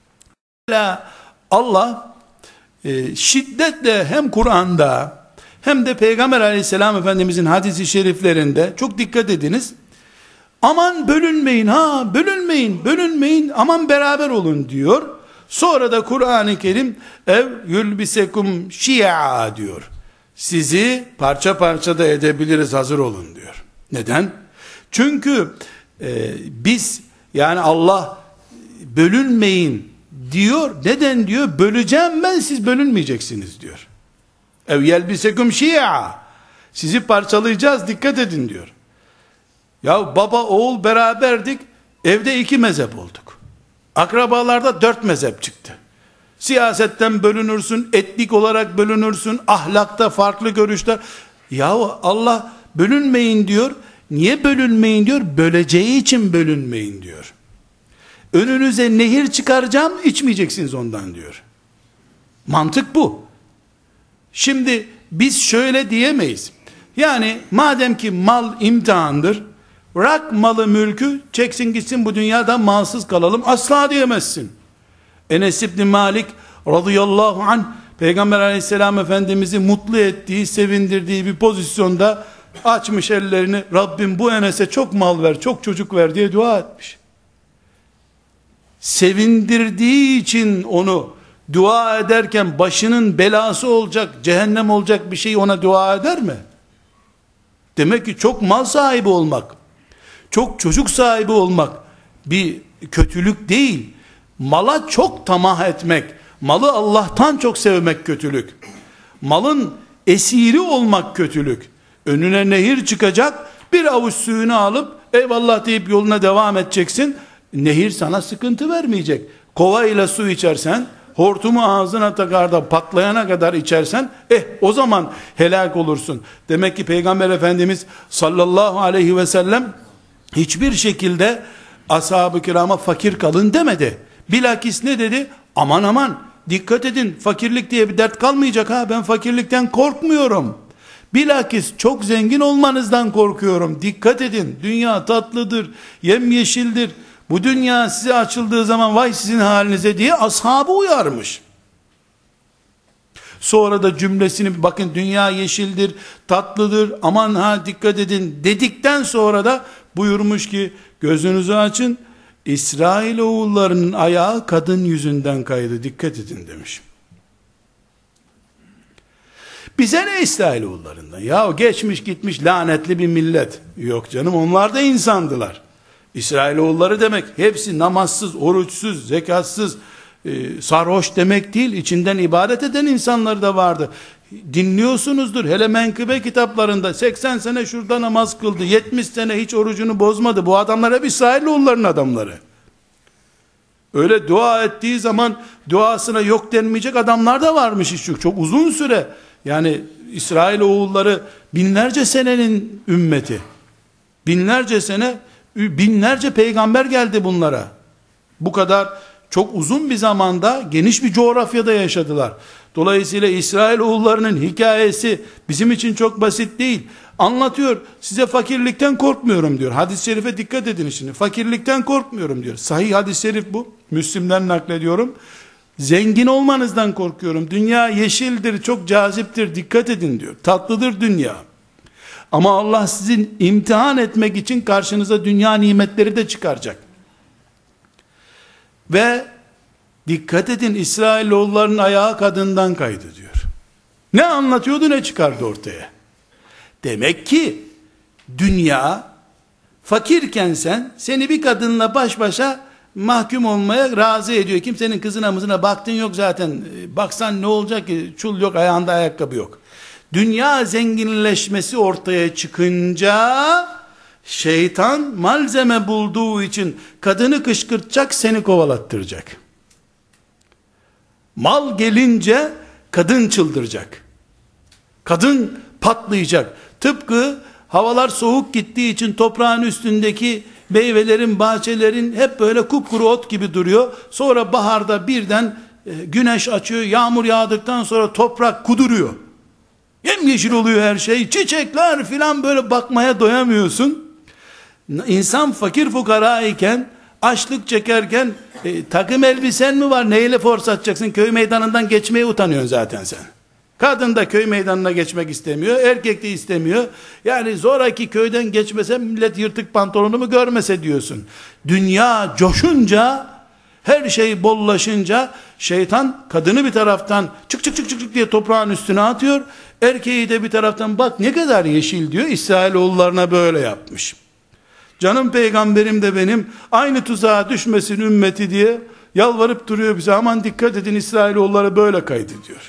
Allah e, şiddetle hem Kur'an'da hem de Peygamber Aleyhisselam Efendimizin hadisi şeriflerinde çok dikkat ediniz. Aman bölünmeyin, ha bölünmeyin, bölünmeyin, aman beraber olun diyor. Sonra da Kur'an-ı Kerim ev yulbisekum şia diyor. Sizi parça parça da edebiliriz, hazır olun diyor. Neden? Çünkü e, biz yani Allah bölünmeyin diyor. Neden diyor? Böleceğim ben, siz bölünmeyeceksiniz diyor. Ev yelbisekum şia. Sizi parçalayacağız, dikkat edin diyor. Ya baba oğul beraberdik, evde iki mezhep olduk. Akrabalarda dört mezhep çıktı. Siyasetten bölünürsün, etnik olarak bölünürsün, ahlakta farklı görüşler. Yahu Allah bölünmeyin diyor. Niye bölünmeyin diyor? Böleceği için bölünmeyin diyor. Önünüze nehir çıkaracağım, içmeyeceksiniz ondan diyor. Mantık bu. Şimdi biz şöyle diyemeyiz. Yani madem ki mal imtihandır, bırak malı mülkü, çeksin gitsin, bu dünyada malsız kalalım, asla diyemezsin. Enes İbni Malik radıyallahu anh, Peygamber aleyhisselam efendimizi mutlu ettiği, sevindirdiği bir pozisyonda açmış ellerini, Rabbim bu Enes'e çok mal ver, çok çocuk ver diye dua etmiş. Sevindirdiği için onu dua ederken başının belası olacak, cehennem olacak bir şey ona dua eder mi? Demek ki çok mal sahibi olmak, çok çocuk sahibi olmak bir kötülük değil. Mala çok tamah etmek, malı Allah'tan çok sevmek kötülük. Malın esiri olmak kötülük. Önüne nehir çıkacak, bir avuç suyunu alıp eyvallah deyip yoluna devam edeceksin. Nehir sana sıkıntı vermeyecek. Kova ile su içersen, hortumu ağzına takar da patlayana kadar içersen, eh o zaman helak olursun. Demek ki Peygamber Efendimiz sallallahu aleyhi ve sellem hiçbir şekilde ashab-ı kirama fakir kalın demedi. Bilakis ne dedi? Aman aman dikkat edin, fakirlik diye bir dert kalmayacak ha, ben fakirlikten korkmuyorum. Bilakis çok zengin olmanızdan korkuyorum. Dikkat edin, dünya tatlıdır, yemyeşildir. Bu dünya size açıldığı zaman vay sizin halinize diye ashabı uyarmış. Sonra da cümlesini bakın, dünya yeşildir, tatlıdır, aman ha dikkat edin dedikten sonra da buyurmuş ki gözünüzü açın, İsrailoğullarının ayağı kadın yüzünden kaydı, dikkat edin demiş. Bize ne İsrailoğullarından? Ya geçmiş gitmiş lanetli bir millet. Yok canım, onlar da insandılar. İsrailoğulları demek hepsi namazsız, oruçsuz, zekatsız, e, sarhoş demek değil. İçinden ibadet eden insanlar da vardı. Dinliyorsunuzdur hele menkıbe kitaplarında, seksen sene şurada namaz kıldı, yetmiş sene hiç orucunu bozmadı. Bu adamlar hep İsrailoğulların adamları. Öyle dua ettiği zaman duasına yok denmeyecek adamlar da varmış hiç yok. Çok uzun süre, yani İsrailoğulları binlerce senenin ümmeti. Binlerce sene, binlerce peygamber geldi bunlara. Bu kadar çok uzun bir zamanda geniş bir coğrafyada yaşadılar. Dolayısıyla İsrailoğullarının hikayesi bizim için çok basit değil. Anlatıyor, size fakirlikten korkmuyorum diyor. Hadis-i şerife dikkat edin şimdi. Fakirlikten korkmuyorum diyor. Sahih hadis-i şerif bu. Müslim'den naklediyorum. Zengin olmanızdan korkuyorum. Dünya yeşildir, çok caziptir, dikkat edin diyor. Tatlıdır dünya. Ama Allah sizin imtihan etmek için karşınıza dünya nimetleri de çıkaracak. Ve dikkat edin, İsrailoğulların ayağı kadından kaydı diyor. Ne anlatıyordu, ne çıkardı ortaya? Demek ki dünya fakirken sen, seni bir kadınla baş başa mahkum olmaya razı ediyor. Kimsenin kızına mızına baktın yok zaten. Baksan ne olacak ki? Çul yok, ayağında ayakkabı yok. Dünya zenginleşmesi ortaya çıkınca şeytan malzeme bulduğu için kadını kışkırtacak, seni kovalattıracak. Mal gelince kadın çıldıracak. Kadın patlayacak. Tıpkı havalar soğuk gittiği için toprağın üstündeki meyvelerin, bahçelerin hep böyle kupkuru ot gibi duruyor. Sonra baharda birden güneş açıyor. Yağmur yağdıktan sonra toprak kuduruyor. Yemyeşil oluyor her şey. Çiçekler filan, böyle bakmaya doyamıyorsun. İnsan fakir fukara iken, açlık çekerken e, takım elbisen mi var? Neyle force atacaksın? Köy meydanından geçmeye utanıyorsun zaten sen. Kadın da köy meydanına geçmek istemiyor. Erkek de istemiyor. Yani zoraki köyden geçmese millet yırtık pantolonumu görmese diyorsun. Dünya coşunca, her şey bollaşınca şeytan kadını bir taraftan çık çık çık çık diye toprağın üstüne atıyor. Erkeği de bir taraftan bak ne kadar yeşil diyor. İsrailoğullarına böyle yapmış. Canım peygamberim de benim aynı tuzağa düşmesin ümmeti diye yalvarıp duruyor bize. Aman dikkat edin, İsrailoğulları böyle kaydı diyor.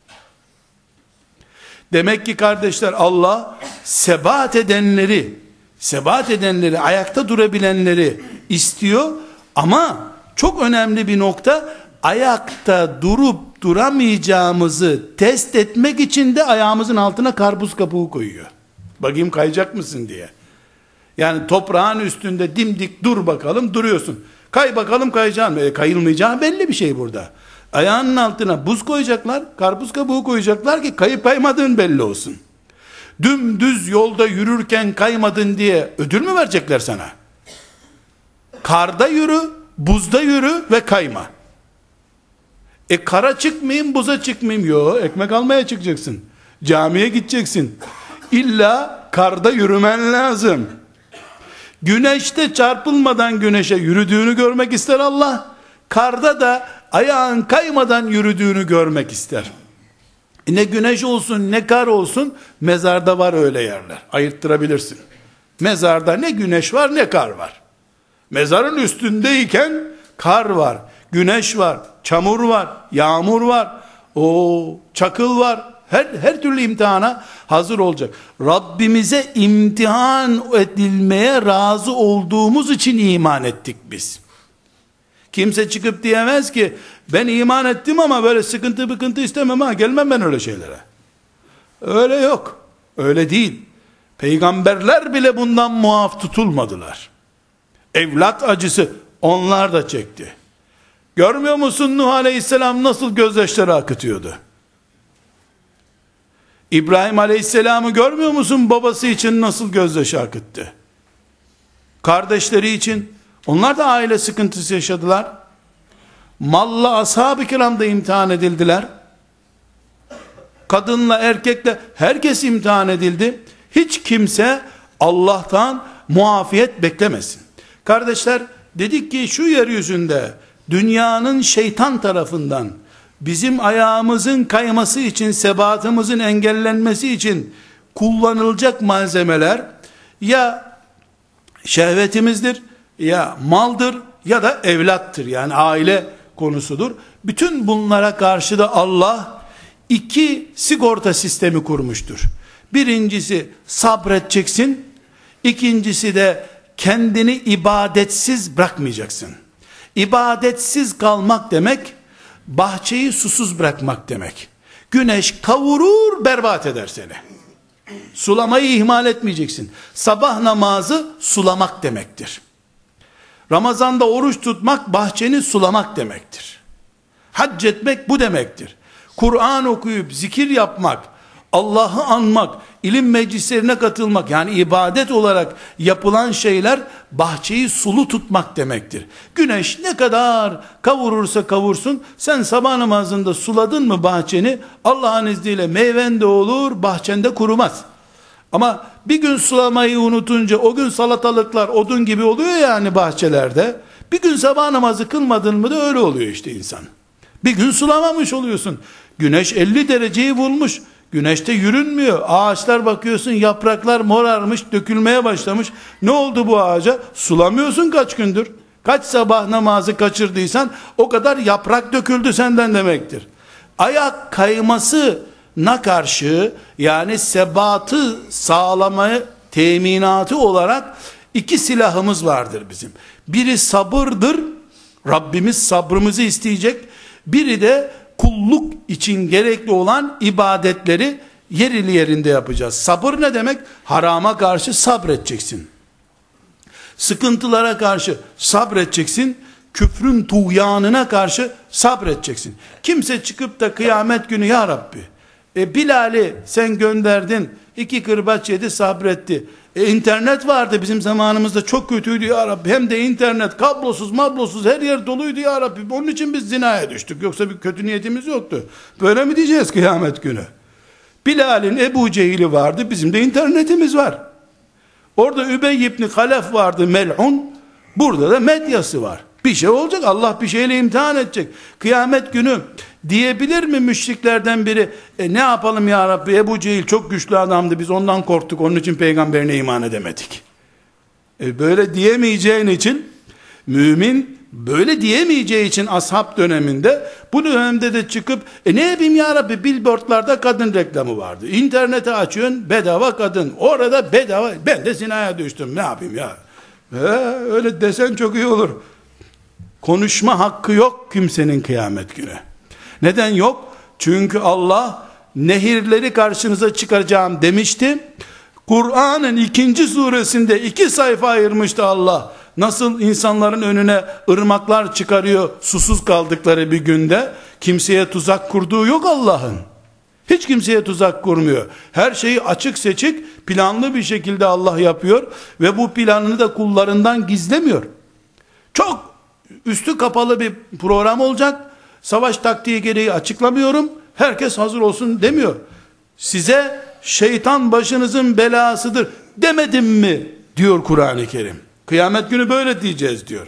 Demek ki kardeşler, Allah sebat edenleri, sebat edenleri, ayakta durabilenleri istiyor ama çok önemli bir nokta, ayakta durup duramayacağımızı test etmek için de ayağımızın altına karpuz kabuğu koyuyor. Bakayım kayacak mısın diye. Yani toprağın üstünde dimdik dur bakalım, duruyorsun. Kay bakalım kayacaksın. E, kayılmayacağı belli bir şey burada. Ayağının altına buz koyacaklar, karpuz kabuğu koyacaklar ki kayıp kaymadığın belli olsun. Dümdüz yolda yürürken kaymadın diye ödül mü verecekler sana? Karda yürü, buzda yürü ve kayma. E kara çıkmayayım, buza çıkmayayım. Yo, ekmek almaya çıkacaksın. Camiye gideceksin. İlla karda yürümen lazım. Güneşte çarpılmadan güneşe yürüdüğünü görmek ister Allah. Karda da ayağın kaymadan yürüdüğünü görmek ister. E ne güneş olsun ne kar olsun, mezarda var öyle yerler. Ayırttırabilirsin. Mezarda ne güneş var ne kar var. Mezarın üstündeyken kar var, güneş var, çamur var, yağmur var, o çakıl var. Her, her türlü imtihana hazır olacak. Rabbimize imtihan edilmeye razı olduğumuz için iman ettik biz. Kimse çıkıp diyemez ki ben iman ettim ama böyle sıkıntı bıkıntı istemem ha, gelmem ben öyle şeylere. Öyle yok. Öyle değil. Peygamberler bile bundan muaf tutulmadılar. Evlat acısı onlar da çekti. Görmüyor musun Nuh Aleyhisselam nasıl gözyaşları akıtıyordu? İbrahim Aleyhisselam'ı görmüyor musun babası için nasıl gözyaşı akıttı? Kardeşleri için, onlar da aile sıkıntısı yaşadılar. Malla ashab-ı kiram da imtihan edildiler. Kadınla erkekle herkes imtihan edildi. Hiç kimse Allah'tan muafiyet beklemesin. Kardeşler, dedik ki şu yeryüzünde dünyanın şeytan tarafından bizim ayağımızın kayması için, sebatımızın engellenmesi için kullanılacak malzemeler ya şehvetimizdir, ya maldır, ya da evlattır. Yani aile konusudur. Bütün bunlara karşı da Allah iki sigorta sistemi kurmuştur. Birincisi sabredeceksin. İkincisi de kendini ibadetsiz bırakmayacaksın. İbadetsiz kalmak demek, bahçeyi susuz bırakmak demek. Güneş kavurur, berbat eder seni. Sulamayı ihmal etmeyeceksin. Sabah namazı sulamak demektir. Ramazanda oruç tutmak, bahçeni sulamak demektir. Hac etmek bu demektir. Kur'an okuyup zikir yapmak, Allah'ı anmak, ilim meclislerine katılmak, yani ibadet olarak yapılan şeyler bahçeyi sulu tutmak demektir. Güneş ne kadar kavurursa kavursun, sen sabah namazında suladın mı bahçeni, Allah'ın izniyle meyven de olur, bahçende kurumaz. Ama bir gün sulamayı unutunca o gün salatalıklar odun gibi oluyor yani bahçelerde. Bir gün sabah namazı kılmadın mı da öyle oluyor işte insan. Bir gün sulamamış oluyorsun. Güneş elli dereceyi bulmuş. Güneşte yürünmüyor. Ağaçlar bakıyorsun, yapraklar morarmış, dökülmeye başlamış. Ne oldu bu ağaca? Sulamıyorsun kaç gündür. Kaç sabah namazı kaçırdıysan o kadar yaprak döküldü senden demektir. Ayak kaymasına karşı, yani sebatı sağlamayı teminatı olarak iki silahımız vardır bizim. Biri sabırdır. Rabbimiz sabrımızı isteyecek. Biri de kulluk için gerekli olan ibadetleri yerli yerinde yapacağız. Sabır ne demek? Harama karşı sabredeceksin. Sıkıntılara karşı sabredeceksin. Küfrün tuğyanına karşı sabredeceksin. Kimse çıkıp da kıyamet günü ya Rabbi, e, Bilal'i sen gönderdin, iki kırbaç yedi sabretti. E, internet vardı bizim zamanımızda, çok kötüydü ya Rabbi. Hem de internet kablosuz mablosuz her yer doluydu ya Rabbi. Onun için biz zinaya düştük. Yoksa bir kötü niyetimiz yoktu. Böyle mi diyeceğiz kıyamet günü? Bilal'in Ebu Cehil'i vardı. Bizim de internetimiz var. Orada Übey ibn Halef vardı, mel'un. Burada da medyası var. Bir şey olacak. Allah bir şeyle imtihan edecek. Kıyamet günü diyebilir mi müşriklerden biri, e, ne yapalım ya Rabbi, Ebu Cehil çok güçlü adamdı, biz ondan korktuk, onun için peygamberine iman edemedik. E, böyle diyemeyeceğin için, mümin böyle diyemeyeceği için ashab döneminde, bu dönemde de çıkıp e, ne yapayım ya Rabbi, billboardlarda kadın reklamı vardı, internete açıyorsun bedava kadın, orada bedava, ben de zinaya düştüm, ne yapayım ya, e, öyle desen çok iyi olur. Konuşma hakkı yok kimsenin kıyamet günü. Neden yok? Çünkü Allah nehirleri karşınıza çıkaracağım demişti. Kur'an'ın ikinci suresinde iki sayfa ayırmıştı Allah. Nasıl insanların önüne ırmaklar çıkarıyor susuz kaldıkları bir günde. Kimseye tuzak kurduğu yok Allah'ın. Hiç kimseye tuzak kurmuyor. Her şeyi açık seçik planlı bir şekilde Allah yapıyor. Ve bu planını da kullarından gizlemiyor. Çok üstü kapalı bir program olacak. Savaş taktiği gereği açıklamıyorum. Herkes hazır olsun demiyor. Size şeytan başınızın belasıdır demedim mi diyor Kur'an-ı Kerim. Kıyamet günü böyle diyeceğiz diyor.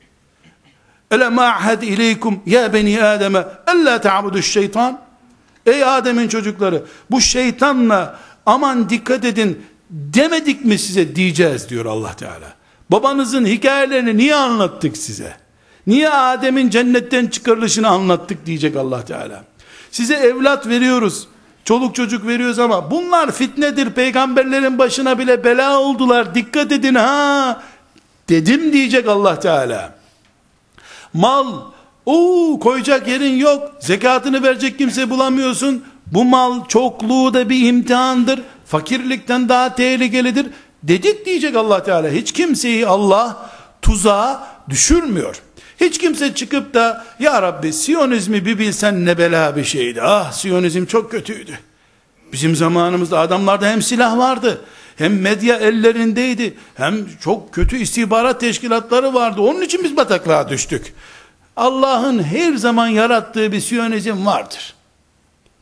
Elem a'hed ileykum ya beni Adem'e ella ta'buduş şeytan. Ey Adem'in çocukları, bu şeytanla aman dikkat edin demedik mi size diyeceğiz diyor Allah Teala. Babanızın hikayelerini niye anlattık size? Niye Adem'in cennetten çıkarılışını anlattık diyecek Allah Teala. Size evlat veriyoruz, çoluk çocuk veriyoruz ama bunlar fitnedir, peygamberlerin başına bile bela oldular, dikkat edin ha dedim diyecek Allah Teala. Mal, o koyacak yerin yok, zekatını verecek kimse bulamıyorsun, bu mal çokluğu da bir imtihandır, fakirlikten daha tehlikelidir dedik diyecek Allah Teala. Hiç kimseyi Allah tuzağa düşürmüyor. Hiç kimse çıkıp da ya Rabbi Siyonizmi bir bilsen ne bela bir şeydi, ah Siyonizm çok kötüydü. Bizim zamanımızda adamlarda hem silah vardı, hem medya ellerindeydi, hem çok kötü istihbarat teşkilatları vardı, onun için biz bataklığa düştük. Allah'ın her zaman yarattığı bir Siyonizm vardır.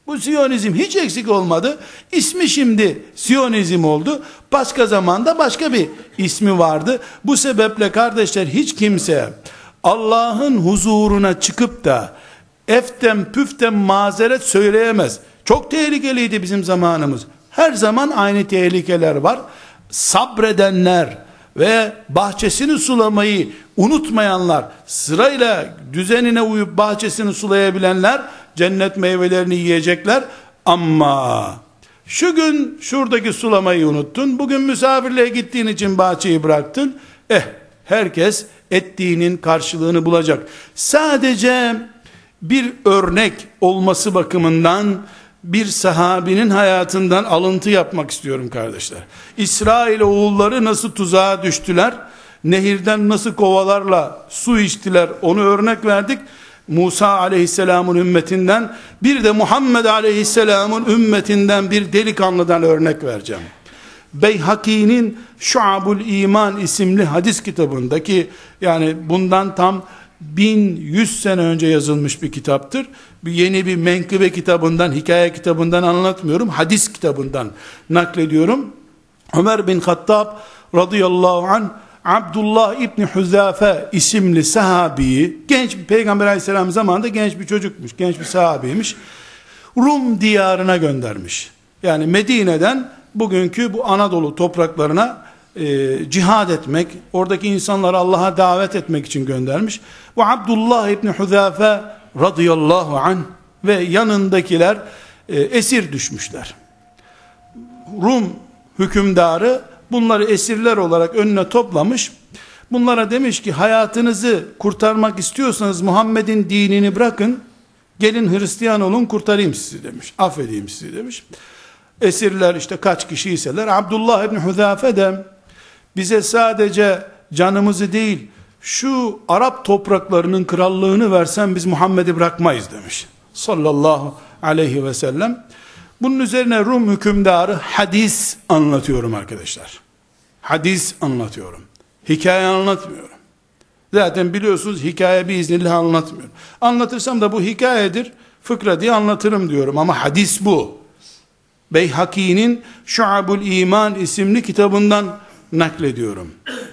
Bu Siyonizm hiç eksik olmadı. İsmi şimdi Siyonizm oldu. Başka zamanda başka bir ismi vardı. Bu sebeple kardeşler, hiç kimse Allah'ın huzuruna çıkıp da eften püften mazeret söyleyemez. Çok tehlikeliydi bizim zamanımız. Her zaman aynı tehlikeler var. Sabredenler ve bahçesini sulamayı unutmayanlar, sırayla düzenine uyup bahçesini sulayabilenler cennet meyvelerini yiyecekler. Ama şu gün şuradaki sulamayı unuttun, bugün misafirliğe gittiğin için bahçeyi bıraktın, eh herkes ettiğinin karşılığını bulacak. Sadece bir örnek olması bakımından bir sahabinin hayatından alıntı yapmak istiyorum kardeşler. İsrail oğulları nasıl tuzağa düştüler, nehirden nasıl kovalarla su içtiler, onu örnek verdik. Musa aleyhisselamın ümmetinden, bir de Muhammed aleyhisselamın ümmetinden bir delikanlıdan örnek vereceğim. Beyhaki'nin Şuabul İman isimli hadis kitabındaki, yani bundan tam bin yüz sene önce yazılmış bir kitaptır. Bir yeni bir menkıbe kitabından, hikaye kitabından anlatmıyorum. Hadis kitabından naklediyorum. Ömer bin Hattab radıyallahu anh, Abdullah İbni Huzafe isimli sahabiyi, genç bir Peygamber aleyhisselam zamanında genç bir çocukmuş, genç bir sahabiymiş, Rum diyarına göndermiş. Yani Medine'den bugünkü bu Anadolu topraklarına e, cihad etmek, oradaki insanları Allah'a davet etmek için göndermiş. Bu Abdullah İbni Huzafe radıyallahu anh ve yanındakiler e, esir düşmüşler. Rum hükümdarı bunları esirler olarak önüne toplamış. Bunlara demiş ki, hayatınızı kurtarmak istiyorsanız Muhammed'in dinini bırakın, gelin Hristiyan olun, kurtarayım sizi demiş. Affedeyim sizi demiş. Esirler işte kaç kişiyseler, Abdullah İbni Huzafe de bize sadece canımızı değil, şu Arap topraklarının krallığını versen biz Muhammed'i bırakmayız demiş. Sallallahu aleyhi ve sellem. Bunun üzerine Rum hükümdarı hadis anlatıyorum arkadaşlar. Hadis anlatıyorum. Hikaye anlatmıyorum. Zaten biliyorsunuz hikaye biiznillah anlatmıyorum. Anlatırsam da bu hikayedir, fıkra diye anlatırım diyorum ama hadis bu. Beyhaki'nin Şuabul İman isimli kitabından naklediyorum.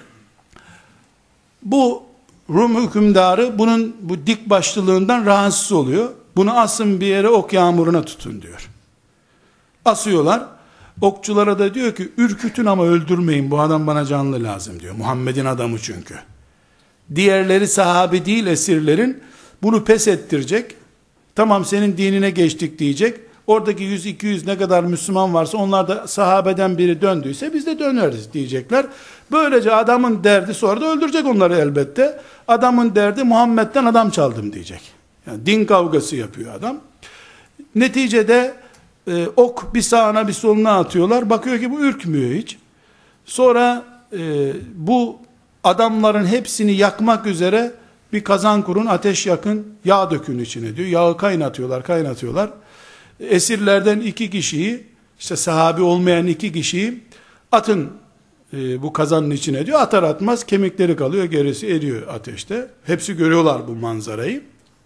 Bu Rum hükümdarı bunun bu dik başlılığından rahatsız oluyor. Bunu asın bir yere, ok yağmuruna tutun diyor. Asıyorlar. Okçulara da diyor ki, ürkütün ama öldürmeyin, bu adam bana canlı lazım diyor. Muhammed'in adamı çünkü. Diğerleri sahabi değil, esirlerin, bunu pes ettirecek. Tamam, senin dinine geçtik diyecek. Oradaki yüz iki yüz ne kadar Müslüman varsa, onlar da sahabeden biri döndüyse biz de döneriz diyecekler. Böylece adamın derdi, sonra da öldürecek onları elbette. Adamın derdi, Muhammed'den adam çaldım diyecek. Yani din kavgası yapıyor adam. Neticede e, ok bir sağına bir soluna atıyorlar. Bakıyor ki bu ürkmüyor hiç. Sonra e, bu adamların hepsini yakmak üzere bir kazan kurun, ateş yakın, yağ dökün içine diyor. Yağı kaynatıyorlar, kaynatıyorlar. Esirlerden iki kişiyi, işte sahabi olmayan iki kişiyi atın e, bu kazanın içine diyor. Atar atmaz kemikleri kalıyor, gerisi eriyor ateşte. Hepsi görüyorlar bu manzarayı.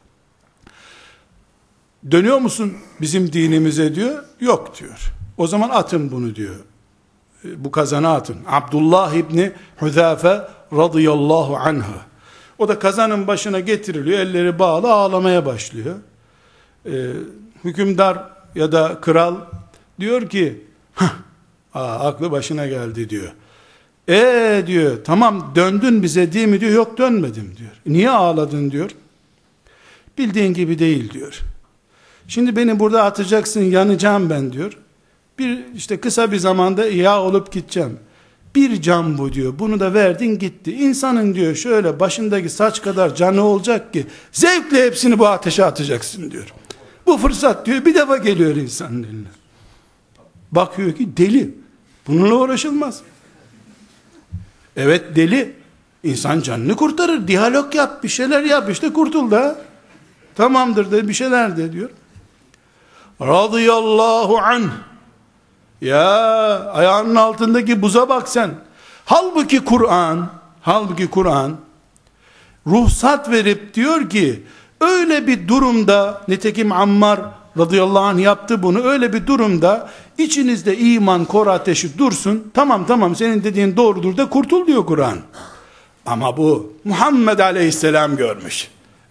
Dönüyor musun bizim dinimize diyor. Yok diyor. O zaman atın bunu diyor. E, bu kazana atın. Abdullah İbni Huzafe radıyallahu anh. O da kazanın başına getiriliyor. Elleri bağlı, ağlamaya başlıyor. Ee, hükümdar ya da kral diyor ki, aa, aklı başına geldi diyor. E diyor, tamam döndün bize değil mi diyor. Yok, dönmedim diyor. Niye ağladın diyor. Bildiğin gibi değil diyor. Şimdi beni burada atacaksın, yanacağım ben diyor. Bir işte kısa bir zamanda ihya olup gideceğim. Bir can bu diyor. Bunu da verdin gitti. İnsanın diyor şöyle başındaki saç kadar canı olacak ki zevkle hepsini bu ateşe atacaksın diyor. Bu fırsat diyor bir defa geliyor insanın eline. Bakıyor ki deli. Bununla uğraşılmaz. Evet, deli. İnsan canını kurtarır. Diyalog yap, bir şeyler yap, işte kurtul da. Tamamdır de, bir şeyler de diyor. Radıyallahu anh. Ya ayağının altındaki buza bak sen. Halbuki Kur'an, halbuki Kur'an ruhsat verip diyor ki, öyle bir durumda, nitekim Ammar radıyallahu anh yaptı bunu. Öyle bir durumda içinizde iman kor ateşi dursun. Tamam tamam senin dediğin doğrudur da kurtul diyor Kur'an. Ama bu Muhammed aleyhisselam görmüş.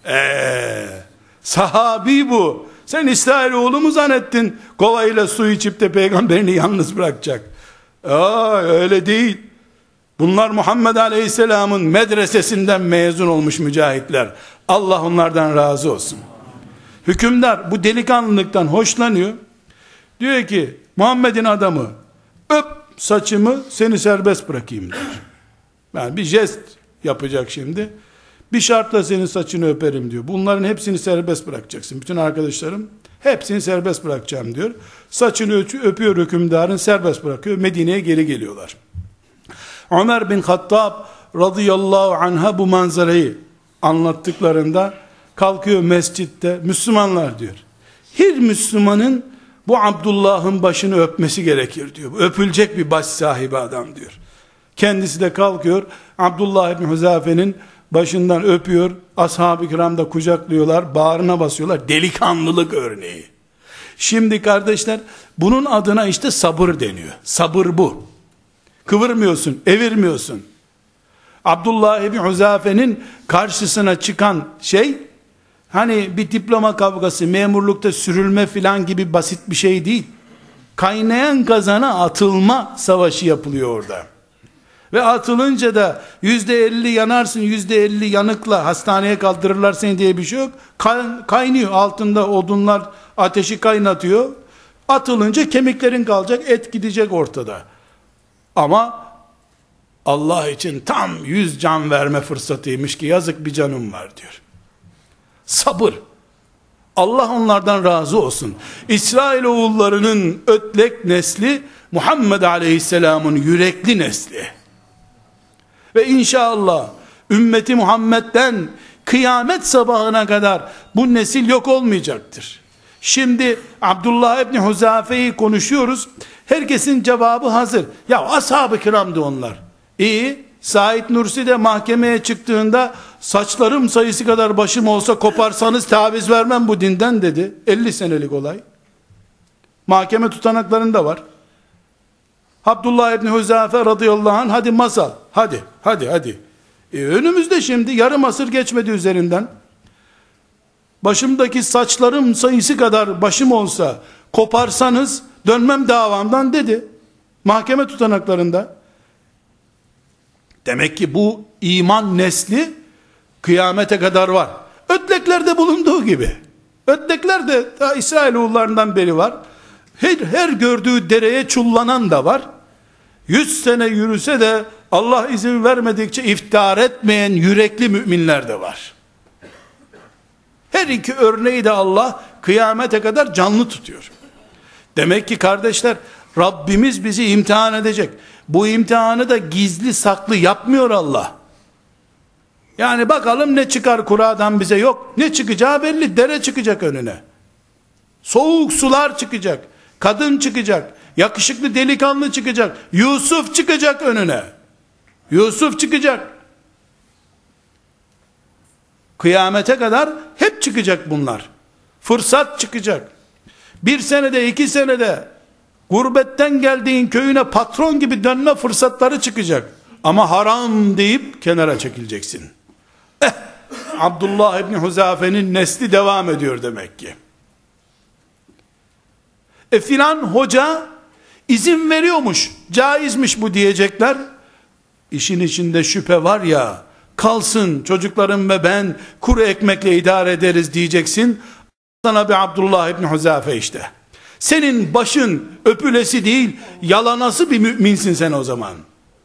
Eee sahabi bu. Sen İsrailoğlu mu zannettin? Kovayla su içip de peygamberini yalnız bırakacak. Aa, öyle değil. Bunlar Muhammed Aleyhisselam'ın medresesinden mezun olmuş mücahitler. Allah onlardan razı olsun. Hükümdar bu delikanlılıktan hoşlanıyor. Diyor ki Muhammed'in adamı öp saçımı seni serbest bırakayım diyor. Yani bir jest yapacak şimdi. Bir şartla senin saçını öperim diyor. Bunların hepsini serbest bırakacaksın. Bütün arkadaşlarım hepsini serbest bırakacağım diyor. Saçını öpüyor hükümdarın, serbest bırakıyor. Medine'ye geri geliyorlar. Ömer bin Hattab radıyallahu anh'a bu manzarayı anlattıklarında kalkıyor mescitte, Müslümanlar diyor. Her Müslümanın bu Abdullah'ın başını öpmesi gerekir diyor. Öpülecek bir baş sahibi adam diyor. Kendisi de kalkıyor Abdullah ibn Huzafe'nin başından öpüyor. Ashab-ı kiram da kucaklıyorlar, bağrına basıyorlar. Delikanlılık örneği. Şimdi kardeşler bunun adına işte sabır deniyor. Sabır bu. Kıvırmıyorsun, evirmiyorsun. Abdullah ibn Huzafe'nin karşısına çıkan şey hani bir diploma kavgası, memurlukta sürülme filan gibi basit bir şey değil. Kaynayan kazana atılma savaşı yapılıyor orada. Ve atılınca da yüzde elli yanarsın, yüzde elli yanıkla hastaneye kaldırırlar seni diye bir şey yok. Kaynıyor altında odunlar, ateşi kaynatıyor. Atılınca kemiklerin kalacak, et gidecek ortada. Ama Allah için tam yüz can verme fırsatıymış ki yazık bir canım var diyor. Sabır. Allah onlardan razı olsun. İsrailoğullarının ötlek nesli Muhammed Aleyhisselam'ın yürekli nesli. Ve inşallah ümmeti Muhammed'den kıyamet sabahına kadar bu nesil yok olmayacaktır. Şimdi Abdullah ibn Huzafe'yi konuşuyoruz. Herkesin cevabı hazır. Ya ashab-ı kiramdı onlar. İyi. Said Nursi de mahkemeye çıktığında saçlarım sayısı kadar başım olsa koparsanız taviz vermem bu dinden dedi. elli senelik olay. Mahkeme tutanaklarında var. Abdullah ibn Huzafe radıyallahu anh hadi masal. Hadi hadi hadi. E önümüzde şimdi yarım asır geçmedi üzerinden. Başımdaki saçlarım sayısı kadar başım olsa koparsanız dönmem davamdan dedi. Mahkeme tutanaklarında. Demek ki bu iman nesli kıyamete kadar var. Ötleklerde bulunduğu gibi. Ötlekler de ta İsrailoğullarından beri var. Her, her gördüğü dereye çullanan da var. Yüz sene yürüse de Allah izin vermedikçe iftar etmeyen yürekli müminler de var. Her iki örneği de Allah kıyamete kadar canlı tutuyor. Demek ki kardeşler Rabbimiz bizi imtihan edecek. Bu imtihanı da gizli saklı yapmıyor Allah. Yani bakalım ne çıkar kuradan bize, yok. Ne çıkacağı belli, dere çıkacak önüne. Soğuk sular çıkacak. Kadın çıkacak. Yakışıklı delikanlı çıkacak. Yusuf çıkacak önüne. Yusuf çıkacak. Kıyamete kadar hep çıkacak bunlar. Fırsat çıkacak. Bir senede, iki senede gurbetten geldiğin köyüne patron gibi dönme fırsatları çıkacak. Ama haram deyip kenara çekileceksin. Eh, Abdullah İbni Huzafe'nin nesli devam ediyor demek ki. E filan hoca izin veriyormuş, caizmiş bu diyecekler. İşin içinde şüphe var ya, kalsın çocuklarım ve ben kuru ekmekle idare ederiz diyeceksin. Sana bir Abdullah İbni Huzafe işte. Senin başın öpülesi değil, yalanası bir müminsin sen o zaman.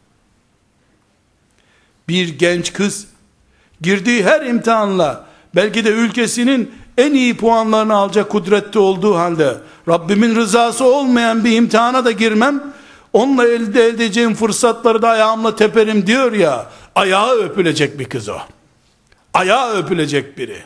Bir genç kız girdiği her imtihanla belki de ülkesinin en iyi puanlarını alacak kudrette olduğu halde Rabbimin rızası olmayan bir imtihana da girmem, onunla elde edeceğim fırsatları da ayağımla teperim diyor ya, ayağı öpülecek bir kız o. Ayağı öpülecek biri.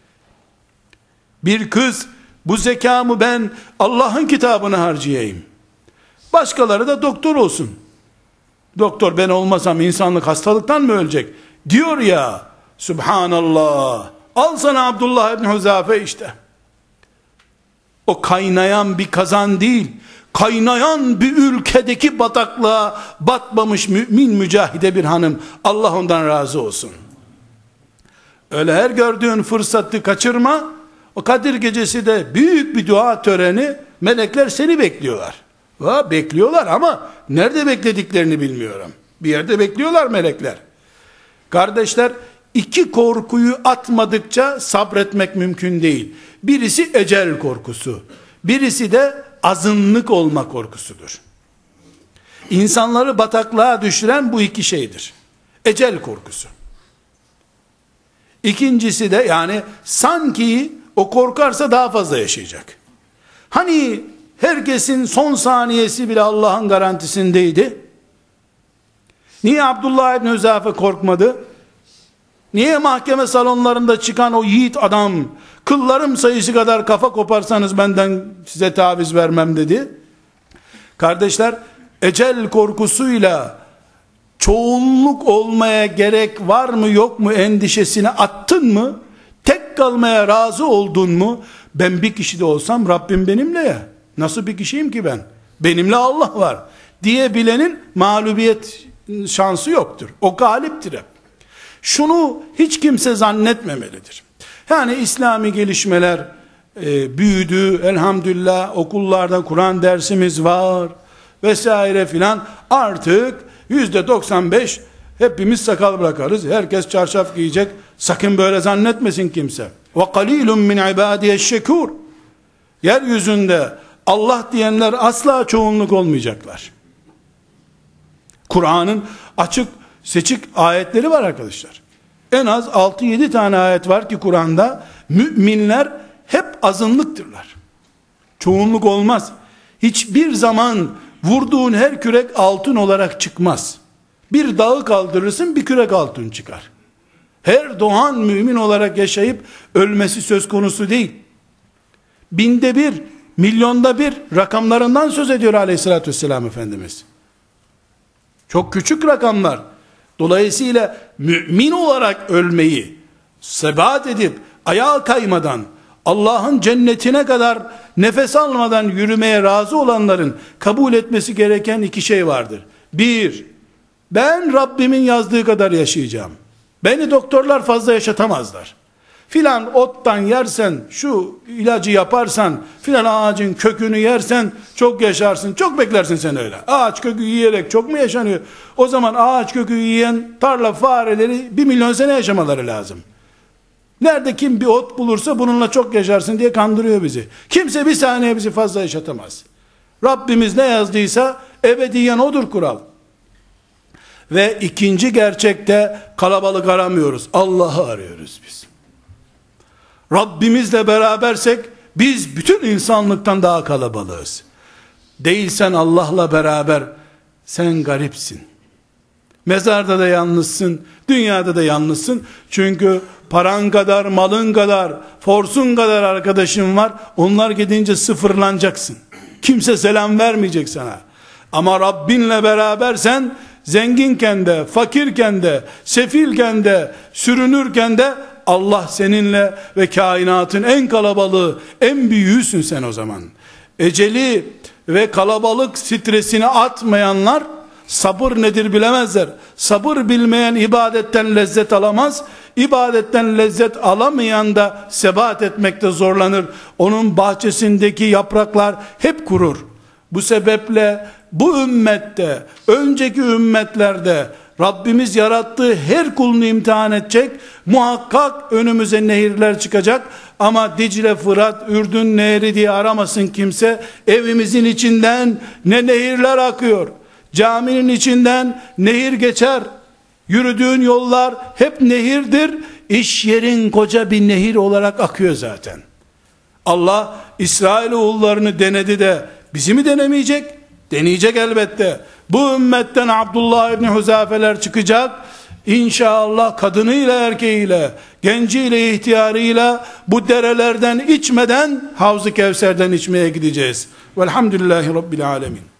Bir kız, bu zekamı ben Allah'ın kitabına harcayayım, başkaları da doktor olsun, doktor ben olmasam insanlık hastalıktan mı ölecek diyor ya, Subhanallah. Al sana Abdullah İbni Huzafe işte. O kaynayan bir kazan değil, kaynayan bir ülkedeki bataklığa batmamış mümin mücahide bir hanım. Allah ondan razı olsun. Öyle her gördüğün fırsatı kaçırma. O Kadir gecesi de büyük bir dua töreni, melekler seni bekliyorlar. Ha, bekliyorlar ama nerede beklediklerini bilmiyorum. Bir yerde bekliyorlar melekler. Kardeşler, iki korkuyu atmadıkça sabretmek mümkün değil. Birisi ecel korkusu, birisi de azınlık olma korkusudur. İnsanları bataklığa düşüren bu iki şeydir. Ecel korkusu. İkincisi de, yani sanki o korkarsa daha fazla yaşayacak. Hani herkesin son saniyesi bile Allah'ın garantisindeydi. Niye Abdullah İbni Hüzafe korkmadı? Niye mahkeme salonlarında çıkan o yiğit adam, kıllarım sayısı kadar kafa koparsanız benden size taviz vermem dedi? Kardeşler, ecel korkusuyla çoğunluk olmaya gerek var mı yok mu endişesine attın mı? Tek kalmaya razı oldun mu? Ben bir kişi de olsam Rabbim benimle ya. Nasıl bir kişiyim ki ben? Benimle Allah var diyebilenin mağlubiyet şansı yoktur. O galiptir hep. Şunu hiç kimse zannetmemelidir. Yani İslami gelişmeler e, büyüdü, elhamdülillah, okullarda Kur'an dersimiz var vesaire filan, artık yüzde doksan beş hepimiz sakal bırakarız, herkes çarşaf giyecek. Sakın böyle zannetmesin kimse. Ve kalilun min ibadiyeşşekur. Yeryüzünde Allah diyenler asla çoğunluk olmayacaklar. Kur'an'ın açık seçik ayetleri var arkadaşlar. En az altı yedi tane ayet var ki Kur'an'da müminler hep azınlıktırlar. Çoğunluk olmaz. Hiçbir zaman vurduğun her kürek altın olarak çıkmaz. Bir dağı kaldırırsın, bir kürek altın çıkar. Her doğan mümin olarak yaşayıp ölmesi söz konusu değil. Binde bir, milyonda bir rakamlarından söz ediyor aleyhissalatü vesselam Efendimiz. Çok küçük rakamlar. Dolayısıyla mümin olarak ölmeyi sebat edip ayağa kaymadan Allah'ın cennetine kadar nefes almadan yürümeye razı olanların kabul etmesi gereken iki şey vardır. Bir, ben Rabbimin yazdığı kadar yaşayacağım. Beni doktorlar fazla yaşatamazlar. Filan ottan yersen, şu ilacı yaparsan, filan ağacın kökünü yersen çok yaşarsın, çok beklersin sen öyle. Ağaç kökü yiyerek çok mu yaşanıyor? O zaman ağaç kökü yiyen tarla fareleri bir milyon sene yaşamaları lazım. Nerede kim bir ot bulursa bununla çok yaşarsın diye kandırıyor bizi. Kimse bir saniye bizi fazla yaşatamaz. Rabbimiz ne yazdıysa ebediyen odur kural. Ve ikinci gerçekte kalabalık aramıyoruz. Allah'ı arıyoruz biz. Rabbimizle berabersek biz bütün insanlıktan daha kalabalığız. Değilsen Allah'la beraber sen garipsin. Mezarda da yalnızsın, dünyada da yalnızsın. Çünkü paran kadar, malın kadar, forsun kadar arkadaşın var. Onlar gidince sıfırlanacaksın. Kimse selam vermeyecek sana. Ama Rabbinle berabersen, zenginken de, fakirken de, sefilken de, sürünürken de Allah seninle ve kainatın en kalabalığı, en büyüğüsün sen o zaman. Eceli ve kalabalık stresini atmayanlar sabır nedir bilemezler. Sabır bilmeyen ibadetten lezzet alamaz. İbadetten lezzet alamayan da sebat etmekte zorlanır. Onun bahçesindeki yapraklar hep kurur. Bu sebeple bu ümmette, önceki ümmetlerde Rabbimiz yarattığı her kulunu imtihan edecek. Muhakkak önümüze nehirler çıkacak. Ama Dicle, Fırat, Ürdün nehri diye aramasın kimse. Evimizin içinden ne nehirler akıyor. Caminin içinden nehir geçer. Yürüdüğün yollar hep nehirdir. İş yerin koca bir nehir olarak akıyor zaten. Allah İsrailoğullarını denedi de bizi mi denemeyecek? Deneyecek elbette. Bu ümmetten Abdullah İbni Huzafeler çıkacak. İnşallah kadınıyla erkeğiyle, genciyle ihtiyarıyla bu derelerden içmeden Havz-ı Kevser'den içmeye gideceğiz. Velhamdülillahi Rabbil Alemin.